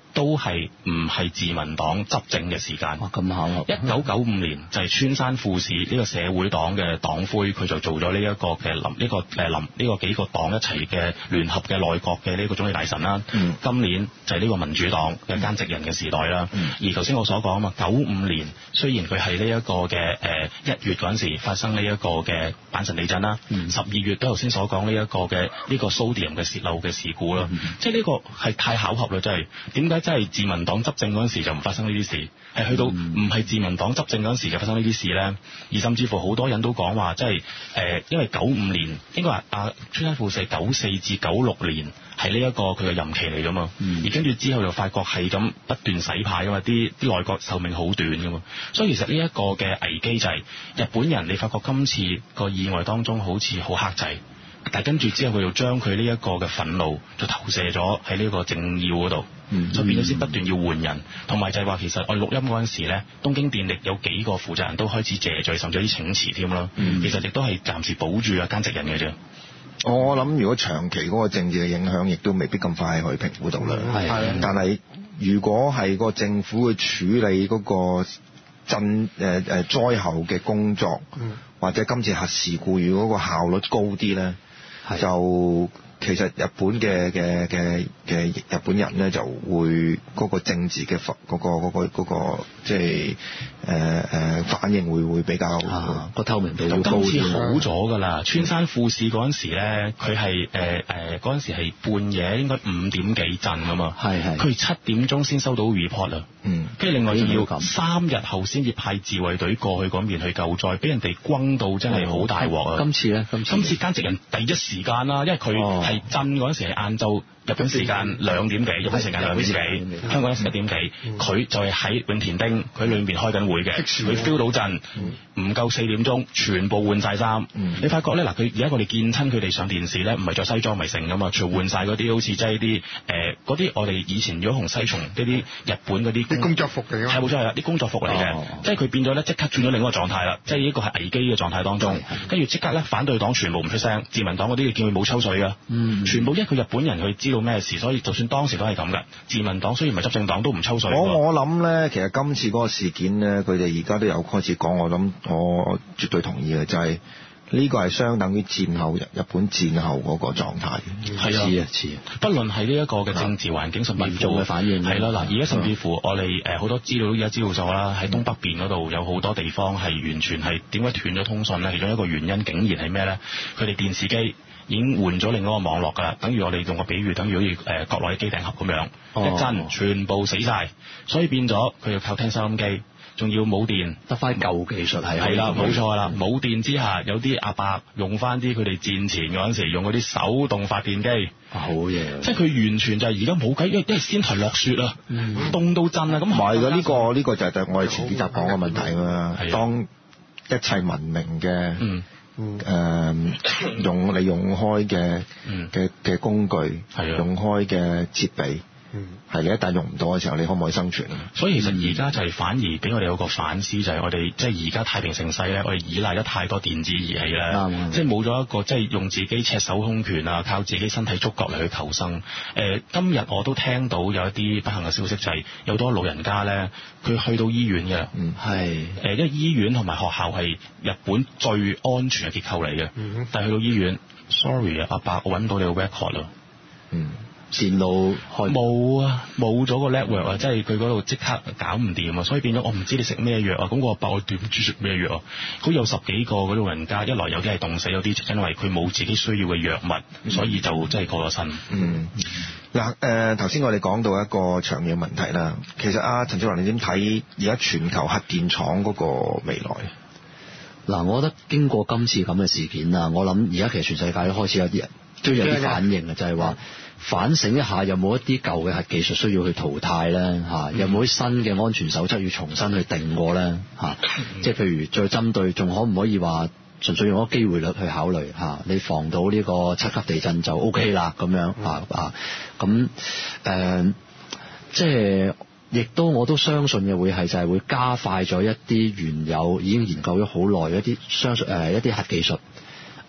都係唔係自民黨執政嘅時間。
咁巧合！
一九九五年就係村山富市呢個社會黨嘅黨魁，佢就做咗呢一個嘅臨呢個誒臨呢個幾個黨一齊嘅聯合嘅內閣嘅呢個總理大臣啦。嗯、今年就係呢個民主黨嘅菅直人嘅時代啦。嗯、而頭先我所講啊嘛，九五年雖然佢係呢一個嘅誒一月嗰陣時發生呢一個嘅阪神地震啦，十二、嗯、月都頭先所講呢一個嘅呢個 sodium 嘅泄漏嘅事故啦，嗯、即係呢個係太巧合啦，真係點解真係自民黨執政嗰陣時就唔發生呢啲事，係去到唔係自民黨執政嗰陣時就發生呢啲事咧？而甚至乎好多人都講話，即係誒，因為九五年應該話阿村山富市九四至九六年係呢一個佢嘅任期嚟噶嘛，嗯、而跟住之後就發覺係咁不斷洗牌噶嘛，啲啲內閣壽命好短噶嘛，所以其實呢一個嘅危機就係、是、日本人，你發覺今次個意外當中好似好克制。但係跟住之後，佢就將佢呢一個嘅憤怒就投射咗喺呢個政要嗰度，嗯、就變咗先不斷要換人，同埋就係話其實我錄音嗰陣時咧，東京電力有幾個負責人都開始謝罪，甚至有啲請辭添咯。嗯、其實亦都係暫時保住啊菅直人嘅啫。
我諗如果長期嗰個政治嘅影響，亦都未必咁快去評估到啦。係、嗯，但係如果係個政府去處理嗰個震誒誒災後嘅工作，嗯、或者今次核事故，如果個效率高啲咧。就其實日本嘅嘅嘅嘅日本人咧就會嗰個政治嘅嗰、嗰個嗰、嗰個嗰個即係誒誒反應會會比較個、啊、透明度會高啲。
今次好咗㗎啦，村山富市嗰陣時咧，佢係誒誒嗰陣時係半夜應該五點幾震㗎嘛，係係，佢七點鐘先收到 report 啦，嗯，跟住另外要三日後先至派自衛隊過去嗰邊去救災，俾人哋轟到真係好大鑊啊！
今次咧，今次
今次菅直人第一時間啦，因為佢係震嗰陣時係晏晝。日本時間兩點幾，日本時間兩點幾，香港時間一點幾，佢就係喺永田町，佢裏面開緊會嘅，佢 feel 到震，唔夠四點鐘，全部換晒衫。你發覺咧嗱，佢而家我哋見親佢哋上電視咧，唔係着西裝咪成噶嘛，全換晒嗰啲好似即係啲誒嗰啲我哋以前如果紅西從呢啲日本嗰啲
啲工作服嚟㗎，
係冇錯係啦，啲工作服嚟嘅，即係佢變咗咧即刻轉咗另一個狀態啦，即係呢個係危機嘅狀態當中，跟住即刻咧反對黨全部唔出聲，自民黨嗰啲你見佢冇抽水㗎，全部因為佢日本人佢知道咩事，所以就算當時都係咁嘅。自民黨雖然唔係執政黨，都唔抽水。
我我諗咧，其實今次嗰個事件咧，佢哋而家都有開始講，我諗我絕對同意嘅，就係、是、呢個係相等於戰後日日本戰後嗰個狀態。
係啊，似啊，不論係呢一個嘅政治環境，甚至乎民眾嘅反應係啦。嗱，而家甚至乎我哋誒好多資料都而家知道咗啦，喺東北邊嗰度有好多地方係完全係點解斷咗通訊咧？其中一個原因竟然係咩咧？佢哋電視機已經換咗另一個網絡㗎啦，等於我哋用個比喻，等於好似誒國內嘅機頂盒咁樣，哦、一震全部死晒，所以變咗佢要靠聽收音機，仲要冇電，
得翻舊技術係
係啦，冇錯啦，冇電之下，有啲阿伯用翻啲佢哋戰前嗰陣時用嗰啲手動發電機，
好嘢，
即係佢完全就係而家冇計，因為因為先頭落雪啊，凍、嗯、到震啊，咁唔
係㗎，呢個呢個就係我哋前幾集講嘅問題啊嘛，當一切文明嘅。嗯誒、嗯、用你用開嘅嘅嘅工具，係啊，用開嘅設備，嗯，係你一旦用唔到嘅時候，你可唔可以生存啊？
所以其實而家就係反而俾我哋有個反思，就係、是、我哋即係而家太平盛世咧，我哋依賴得太多電子儀器咧，嗯、即係冇咗一個即係用自己赤手空拳啊，靠自己身體觸覺嚟去求生。誒、呃，今日我都聽到有一啲不幸嘅消息，就係、是、有好多老人家咧，佢去到醫院嘅，嗯，係誒、呃，因為醫院同埋學校係日本最安全嘅結構嚟嘅，嗯、但係去到醫院 ，sorry 啊，阿伯，我揾到你個 record 啦，嗯。
線路
冇啊，冇咗個 network 啊，即係佢嗰度即刻搞唔掂啊，所以變咗我唔知你食咩藥啊，咁我伯我點知食咩藥啊？佢有十幾個嗰啲老人家，一來有啲係凍死，有啲就因為佢冇自己需要嘅藥物，嗯、所以就真係過咗身。嗯，
嗱誒，頭先我哋講到一個長遠問題啦，其實阿陳志宏你點睇而家全球核電廠嗰個未來？
嗱，我覺得經過今次咁嘅事件啊，我諗而家其實全世界都開始有啲人都有啲反應啊，就係話。反省一下，有冇一啲舊嘅核技術需要去淘汰咧？嚇，有冇啲新嘅安全守則要重新去定過咧？嚇，即係譬如再針對，仲可唔可以話純粹用一個機會率去考慮嚇？你防到呢個七級地震就 O K 啦，咁樣嚇啊，咁誒，即係亦都我都相信嘅會係就係會加快咗一啲原有已經研究咗好耐一啲相信誒一啲核技術。誒、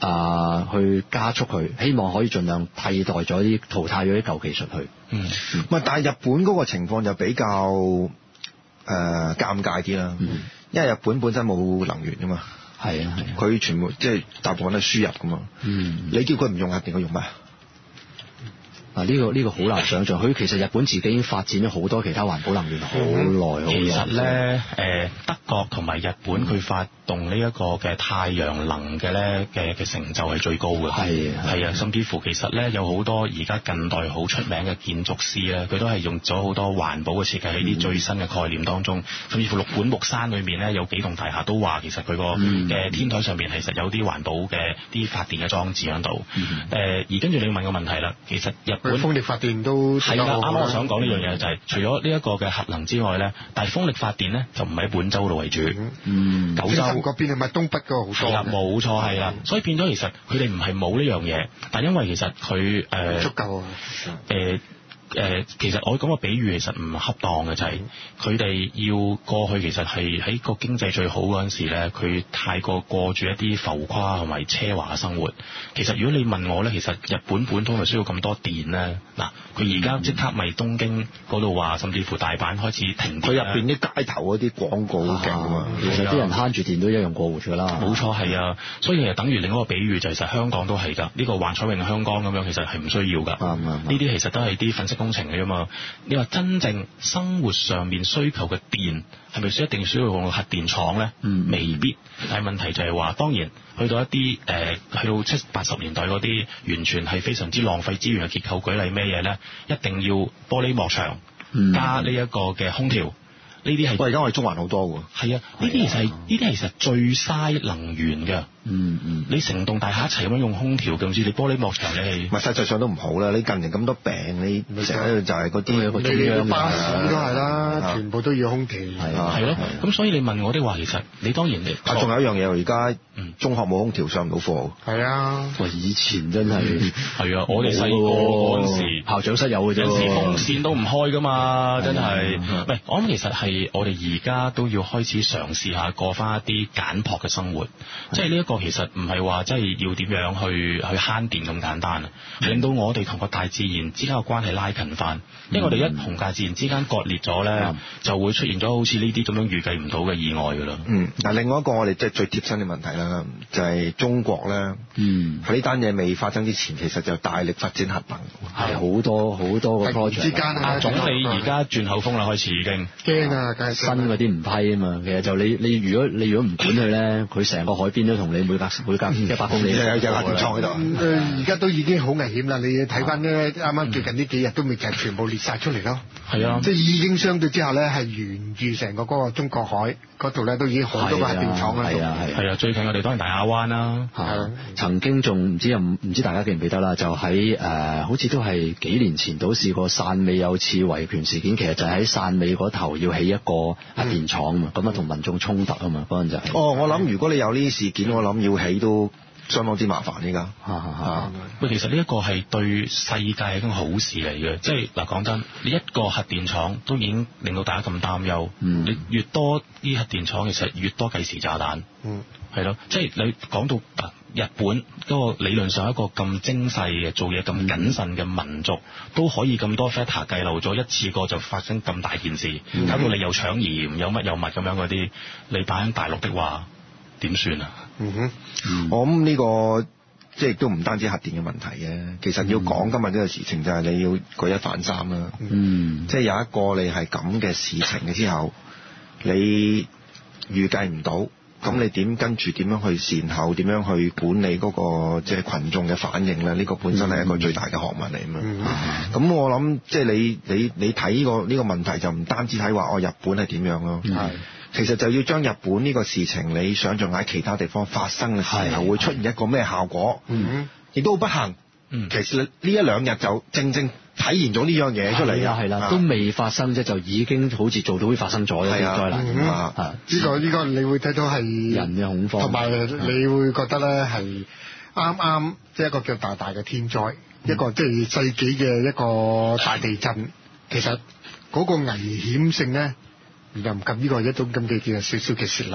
啊、呃、去加速佢，希望可以盡量替代咗啲淘汰咗啲舊技術去。
嗯，唔係，但係日本嗰個情況就比較誒、呃、尷尬啲啦，嗯、因為日本本身冇能源噶嘛，
係啊，
佢全部即係大部分都係輸入噶嘛。嗯，你叫佢唔用核電，佢用咩？
啊！呢、這個呢、這個好難想像，佢其實日本自己已經發展咗好多其他環保能源好耐好耐。
其實咧，誒德國同埋日本佢發動呢一個嘅太陽能嘅咧嘅嘅成就係最高嘅。係係啊，甚至乎其實咧有好多而家近代好出名嘅建築師咧，佢都係用咗好多環保嘅設計喺啲最新嘅概念當中。甚至乎六本木山裏面咧有幾棟大廈都話，其實佢個嘅天台上邊其實有啲環保嘅啲發電嘅裝置喺度。誒、嗯呃、而跟住你問個問題啦，其實日本
風力發電都
係啦，啱啱我想講呢樣嘢就係、是、除咗呢一個嘅核能之外咧，但係風力發電咧就唔喺本州度為主，嗯，九州
嗰邊係咪東北嗰個好多？
係啦，冇錯係啦，所以變咗其實佢哋唔係冇呢樣嘢，但因為其實佢誒、呃、
足夠啊，
誒。誒、呃，其實我講個比喻其實唔恰當嘅，就係佢哋要過去，其實係喺個經濟最好嗰陣時咧，佢太過過住一啲浮誇同埋奢華嘅生活。其實如果你問我咧，其實日本本土咪需要咁多電咧？嗱，佢而家即刻咪東京嗰度話，甚至乎大阪開始停電。佢入邊啲街頭嗰啲廣告好勁啊嘛，
其實啲人慳住電都一樣過活㗎啦。
冇錯係啊，所以其實等於另一個比喻就係其實香港都係㗎，呢、這個幻彩詠香江咁樣，其實係唔需要㗎。啱啱呢啲其實都係啲粉飾工程嚟㗎嘛。你話真正生活上面需求嘅電係咪需一定需要用核電廠咧？嗯，未必。但係問題就係話，當然去到一啲誒、呃，去到七八十年代嗰啲完全係非常之浪費資源嘅結構，舉例咩嘢咧？一定要玻璃幕牆、嗯、加呢一個嘅空調。呢啲係
喂，而家我哋中環好多喎。
係啊，呢啲其實係呢啲其實最嘥能源㗎。嗯嗯，你成棟大廈一齊咁樣用空調，甚至你玻璃幕牆，你係
咪實際上都唔好啦？你近年咁多病，你成日就係嗰啲有個中央
巴士都係啦，全部都要空調。
係啊，係咯。咁所以你問我的話，其實你當然你
啊，仲有一樣嘢，而家中學冇空調上唔到課。
係啊，
喂，以前真係
係啊，我哋細個嗰陣時
校長室有嘅啫，
有時風扇都唔開㗎嘛，真係。唔係，我諗其實係我哋而家都要開始嘗試下過翻一啲簡樸嘅生活，即係呢一個其實唔係話真係要點樣去去慳電咁簡單啊，令到我哋同個大自然之間嘅關係拉近翻，因為我哋一同大自然之間割裂咗咧，嗯、就會出現咗好似呢啲咁樣預計唔到嘅意外㗎啦。嗯，
嗱，另外一個我哋即係最貼身嘅問題啦，就係、是、中國咧，嗯，喺呢單嘢未發生之前，其實就大力發展核能，
係好多好多個 project
之間啊，
總理而家轉口風啦，開始已經
驚啊，梗係
新嗰啲唔批啊嘛。其實就你你如果你如果唔管佢咧，佢成個海邊都同你每隔每隔一百公里有有核電廠喺度。
而家都已經好危險啦！你睇翻咧，啱啱最近呢幾日都未就係全部列晒出嚟咯。係啊，即係已經相對之下咧，係沿住成個嗰個中國海嗰度咧，都已經好多個核電廠啦。
係啊係係啊，最近我哋當然大亞灣啦。
係曾經仲唔知又唔知大家記唔記得啦？就喺誒、呃，好似都係幾年前都試過汕尾有次維權事件，其實就喺汕尾嗰頭要起一個核電廠啊嘛，咁啊同民眾衝突啊嘛，嗰陣就係。
哦，我諗如果你有呢啲事件，我諗要起都相當之麻煩依家。
喂，其實呢一個係對世界係一種好事嚟嘅，即係嗱講真，你一個核電廠都已經令到大家咁擔憂，嗯、你越多啲核電廠，其實越多計時炸彈。嗯，係咯，即係你講到日本嗰個理論上一個咁精細嘅做嘢咁謹慎嘅民族，都可以咁多 factor 計漏咗一次過就發生咁大件事，搞、嗯、到你又搶鹽有乜有物咁樣嗰啲，你擺喺大陸的話點算啊？嗯哼，
嗯我諗呢、這個即係都唔單止核電嘅問題嘅，其實要講今日呢個事情就係你要舉一反三啦。嗯，即係有一個你係咁嘅事情嘅之後，你預計唔到。咁你點跟住點樣去善後？點樣去管理嗰個即係羣眾嘅反應咧？呢個本身係一個最大嘅學問嚟嘛。咁、嗯、我諗即係你你你睇呢個呢個問題就唔單止睇話哦日本係點樣咯。係、嗯，其實就要將日本呢個事情你想象喺其他地方發生嘅時候會出現一個咩效果？嗯，亦都好不幸。嗯，其實呢一兩日就正正體現咗呢樣嘢出嚟。係啦，係啦，
都未發生啫，就已經好似做到會發生咗一啲災難。
啊，呢、這個呢、這個你會睇到係
人嘅恐慌，
同埋你會覺得咧係啱啱即係一個叫大大嘅天災，嗯、一個即係世紀嘅一個大地震。其實嗰個危險性咧，又唔及呢個一種咁嘅叫少少嘅泄漏啊。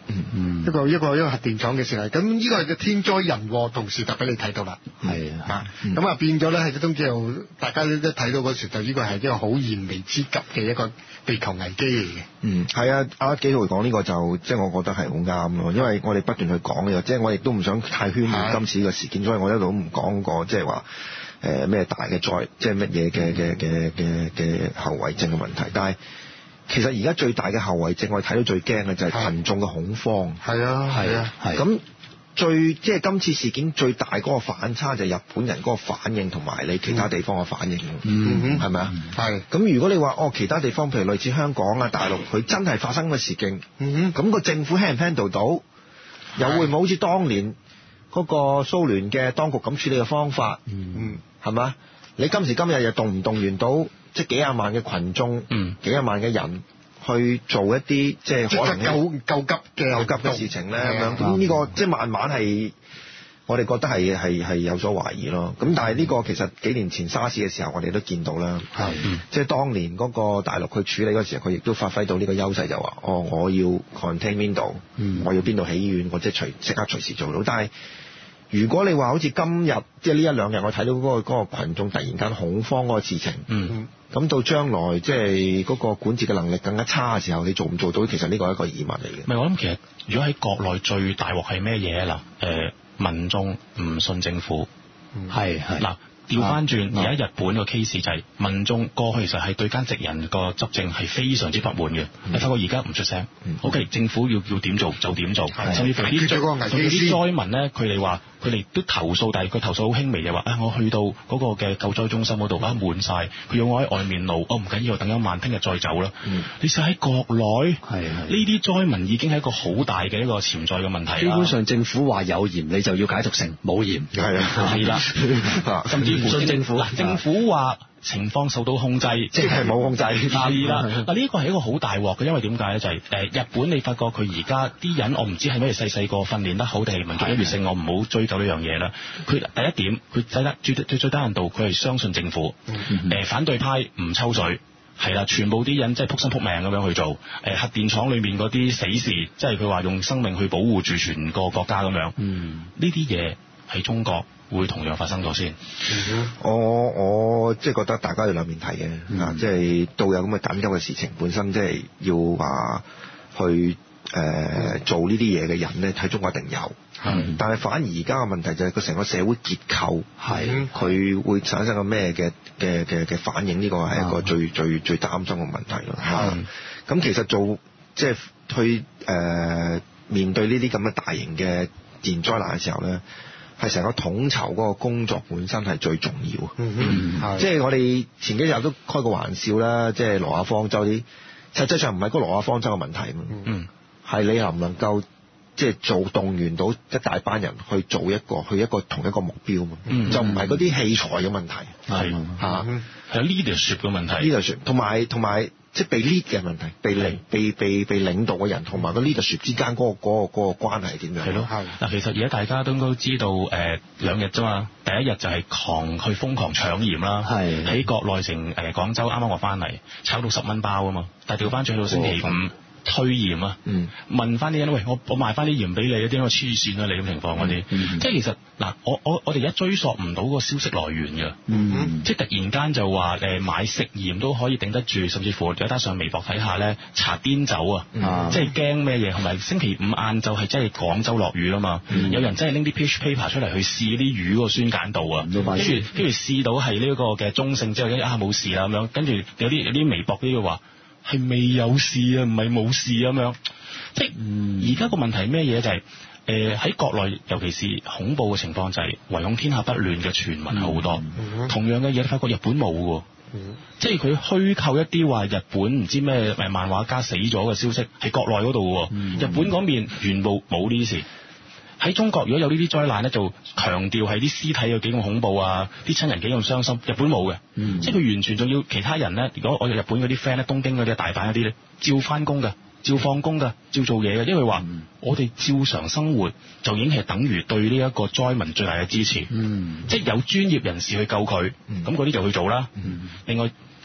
嗯，一個一個一個核電廠嘅事例，咁呢個係個天災人禍同時特俾你睇到啦。
係啊，
咁啊變咗咧喺冬之後，大家都一睇到嗰時就呢個係一個好燃眉之急嘅一個地球危機嚟嘅。
嗯，係啊，阿紀陶講呢個就即係、就是、我覺得係好啱咯，因為我哋不斷去講嘅，即、就、係、是、我亦都唔想太渲染今次呢個事件，所以我一路都唔講個即係話誒咩大嘅災，即係乜嘢嘅嘅嘅嘅嘅後遺症嘅問題，但係。其實而家最大嘅後遺症，我哋睇到最驚嘅就係群眾嘅恐慌。
係啊，係啊，係。
咁最即係今次事件最大嗰個反差就係日本人嗰個反應同埋你其他地方嘅反應。
嗯，
係咪啊？
係。
咁如果你話哦其他地方譬如類似香港啊、大陸，佢真係發生嘅事件，嗯咁個政府 handle 唔 handle 到，又會唔會好似當年嗰個蘇聯嘅當局咁處理嘅方法？嗯，係嘛？你今時今日又動唔動員到？即係幾廿萬嘅群眾，嗯，幾廿萬嘅人去做一啲即係可能
救救急嘅
救急嘅事情咧，咁樣咁呢個即係慢慢係我哋覺得係係係有所懷疑咯。咁但係呢個其實幾年前沙士嘅時候，我哋都見到啦，係、嗯，即係當年嗰個大陸去處理嗰時候，佢亦都發揮到呢個優勢，就話哦，我要 contain 邊度，我要邊度起醫院，我即係隨即刻隨時做到。但係如果你話好似今日即係呢一兩日，我睇到嗰、嗰個嗰個羣眾突然間恐慌嗰個事情，嗯。咁到將來即係嗰個管治嘅能力更加差嘅時候，你做唔做到？其實呢個係一個疑問嚟嘅。
唔係，我諗其實如果喺國內最大鑊係咩嘢嗱？誒、呃，民眾唔信政府，係係嗱。調翻轉，而家日本個 case 就係民眾過去其實係對間直人個執政係非常之不滿嘅，你發覺而家唔出聲。嗯、OK，政府要要點做就點做，甚至乎啲啲災民咧，佢哋話佢哋都投訴，但係佢投訴好輕微，就話啊，我去到嗰個嘅救災中心嗰度啊滿晒，佢要我喺外面路，哦唔緊要，等一晚，聽日再走啦。嗯、你試喺國內，呢啲災民已經係一個好大嘅一個潛在嘅問題。
基本上政府話有鹽，你就要解讀成冇鹽。係啊，
係啦，甚至唔信政府嗱，政府話情況受到控制，
即係冇控制。
係啦，嗱呢個係一個好大鑊嘅，因為點解咧？就係、是、誒日本，你發覺佢而家啲人，我唔知係咪細細個訓練得好定係民族優越性，我唔好追究呢樣嘢啦。佢第一點，佢使得最最最低限度，佢係相信政府。誒、嗯呃、反對派唔抽水，係啦，全部啲人即係撲心撲命咁樣去做。誒、呃、核電廠裏面嗰啲死士，即係佢話用生命去保護住全個國家咁樣。嗯，呢啲嘢喺中國會同樣發生咗先。
嗯、我我即係覺得大家要兩面睇嘅，啊、嗯，即係到有咁嘅緊急嘅事情，本身即係要話去誒、呃、做呢啲嘢嘅人咧，喺中國一定有。嗯、但係反而而家嘅問題就係佢成個社會結構，係佢會產生個咩嘅嘅嘅嘅反應？呢個係一個最、嗯、最最擔心嘅問題咯。咁、嗯、其實做即係去誒、呃、面對呢啲咁嘅大型嘅自然災難嘅時候咧，係成個統籌嗰個工作本身係最重要。嗯嗯，即係我哋前幾日都開個玩笑啦，即係挪亞方舟啲，實際上唔係嗰挪亞方舟嘅問題嘛。嗯，係你能唔能夠即係做動員到一大班人去做一個去一個同一個目標嘛？嗯、就唔係嗰啲器材嘅問題。係嚇，
係 leadership 嘅問題。
leadership 同埋同埋。即係被 lead 嘅問題，被領被被被領導嘅人同埋個 leadership 之間嗰、嗰個嗰、嗰個嗰個關係係點樣？係咯，
嗱，其實而家大家都應該知道，誒、呃、兩日啫嘛，第一日就係狂去瘋狂搶鹽啦，喺國內城誒、呃、廣州啱啱我翻嚟，炒到十蚊包啊嘛，但係調翻轉去到星期五。哦推鹽啊！嗯、問翻啲人，喂，我我賣翻啲鹽俾你，一啲我黐線啊！你咁情況嗰啲，嗯嗯、即係其實嗱，我我我哋而家追溯唔到個消息來源嘅，嗯、即係突然間就話誒買食鹽都可以頂得住，甚至乎有得上微博睇下咧，搽碘酒啊，嗯、即係驚咩嘢？同埋星期五晏晝係真係廣州落雨啦嘛，嗯、有人真係拎啲 pH paper 出嚟去試啲魚嗰個酸鹼度啊，跟住跟住試到係呢一個嘅中性之後，一下冇事啦咁樣，跟住有啲有啲微博啲嘅話。係未有事啊，唔係冇事咁樣。即係而家個問題係咩嘢？就係誒喺國內，尤其是恐怖嘅情況就係唯恐天下不亂嘅傳聞好多。嗯、同樣嘅嘢，發覺日本冇嘅。嗯、即係佢虛構一啲話日本唔知咩誒漫畫家死咗嘅消息，喺國內嗰度嘅。嗯、日本嗰邊全部冇呢啲事。喺中國如果有呢啲災難咧，就強調係啲屍體有幾咁恐怖啊，啲親人幾咁傷心。日本冇嘅，嗯、即係佢完全仲要其他人咧。如果我哋日本嗰啲 friend 咧，東京嗰啲大阪嗰啲咧，照翻工㗎，照放工㗎，照做嘢嘅，因為話、嗯、我哋照常生活就已經係等於對呢一個災民最大嘅支持。嗯、即係有專業人士去救佢，咁嗰啲就去做啦。嗯、另外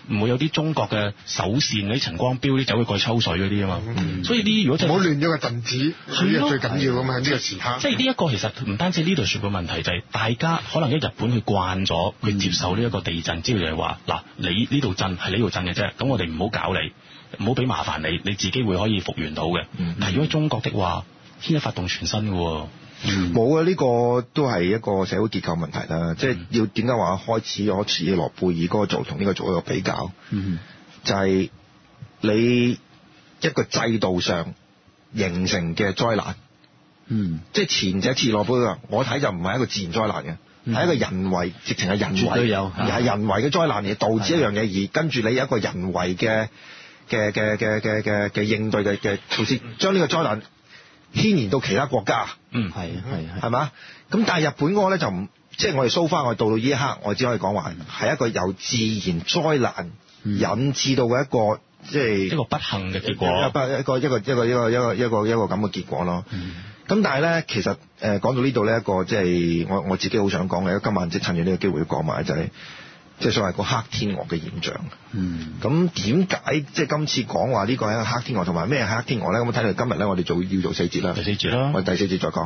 唔會有啲中國嘅手線嗰啲陳光標啲走去過去抽水嗰啲啊嘛。嗯、所以啲如果真係唔好亂咗個陣子，呢個最緊要㗎嘛，呢個時刻。即係呢一個其實唔單止呢度説嘅問題，就係、是、大家可能喺日本佢慣咗，佢接受呢一個地震之後就係話嗱，你呢度震係呢度震嘅啫，咁我哋唔好搞你，唔好俾麻煩你，你自己會可以復原到嘅。嗯、但係如果喺中國的話，牽一發動全身嘅喎。
冇啊！呢、這個都係一個社會結構問題啦，即係要點解話開始我似諾貝爾嗰個做同呢個做一個比較，嗯、就係你一個制度上形成嘅災難，嗯、即係前者切諾貝爾，我睇就唔係一個自然災難嘅，係、嗯、一個人為，直情係人為，而係人為嘅災難，而導致一樣嘢，而跟住你有一個人為嘅嘅嘅嘅嘅嘅嘅應對嘅嘅措施，將呢個災難牽連到其他國家，嗯，係係係嘛？咁但係日本嗰個咧就唔，即係我哋 so far，我哋到到呢一刻，我只可以講話係一個由自然災難引致到嘅一個，即係一個不幸嘅結果，一個一個一個一個一個一個一個一個咁嘅結果咯。咁、嗯、但係咧，其實誒講到呢度呢一個即係我我自己好想講嘅，今晚即係趁住呢個機會要講埋就係、是。即係所謂個黑天鵝嘅現象。嗯。咁點解即係今次講話呢個係一個黑天鵝，同埋咩係黑天鵝咧？咁我睇到今日咧，我哋做要做四節啦。第四節啦。我哋第四節再講。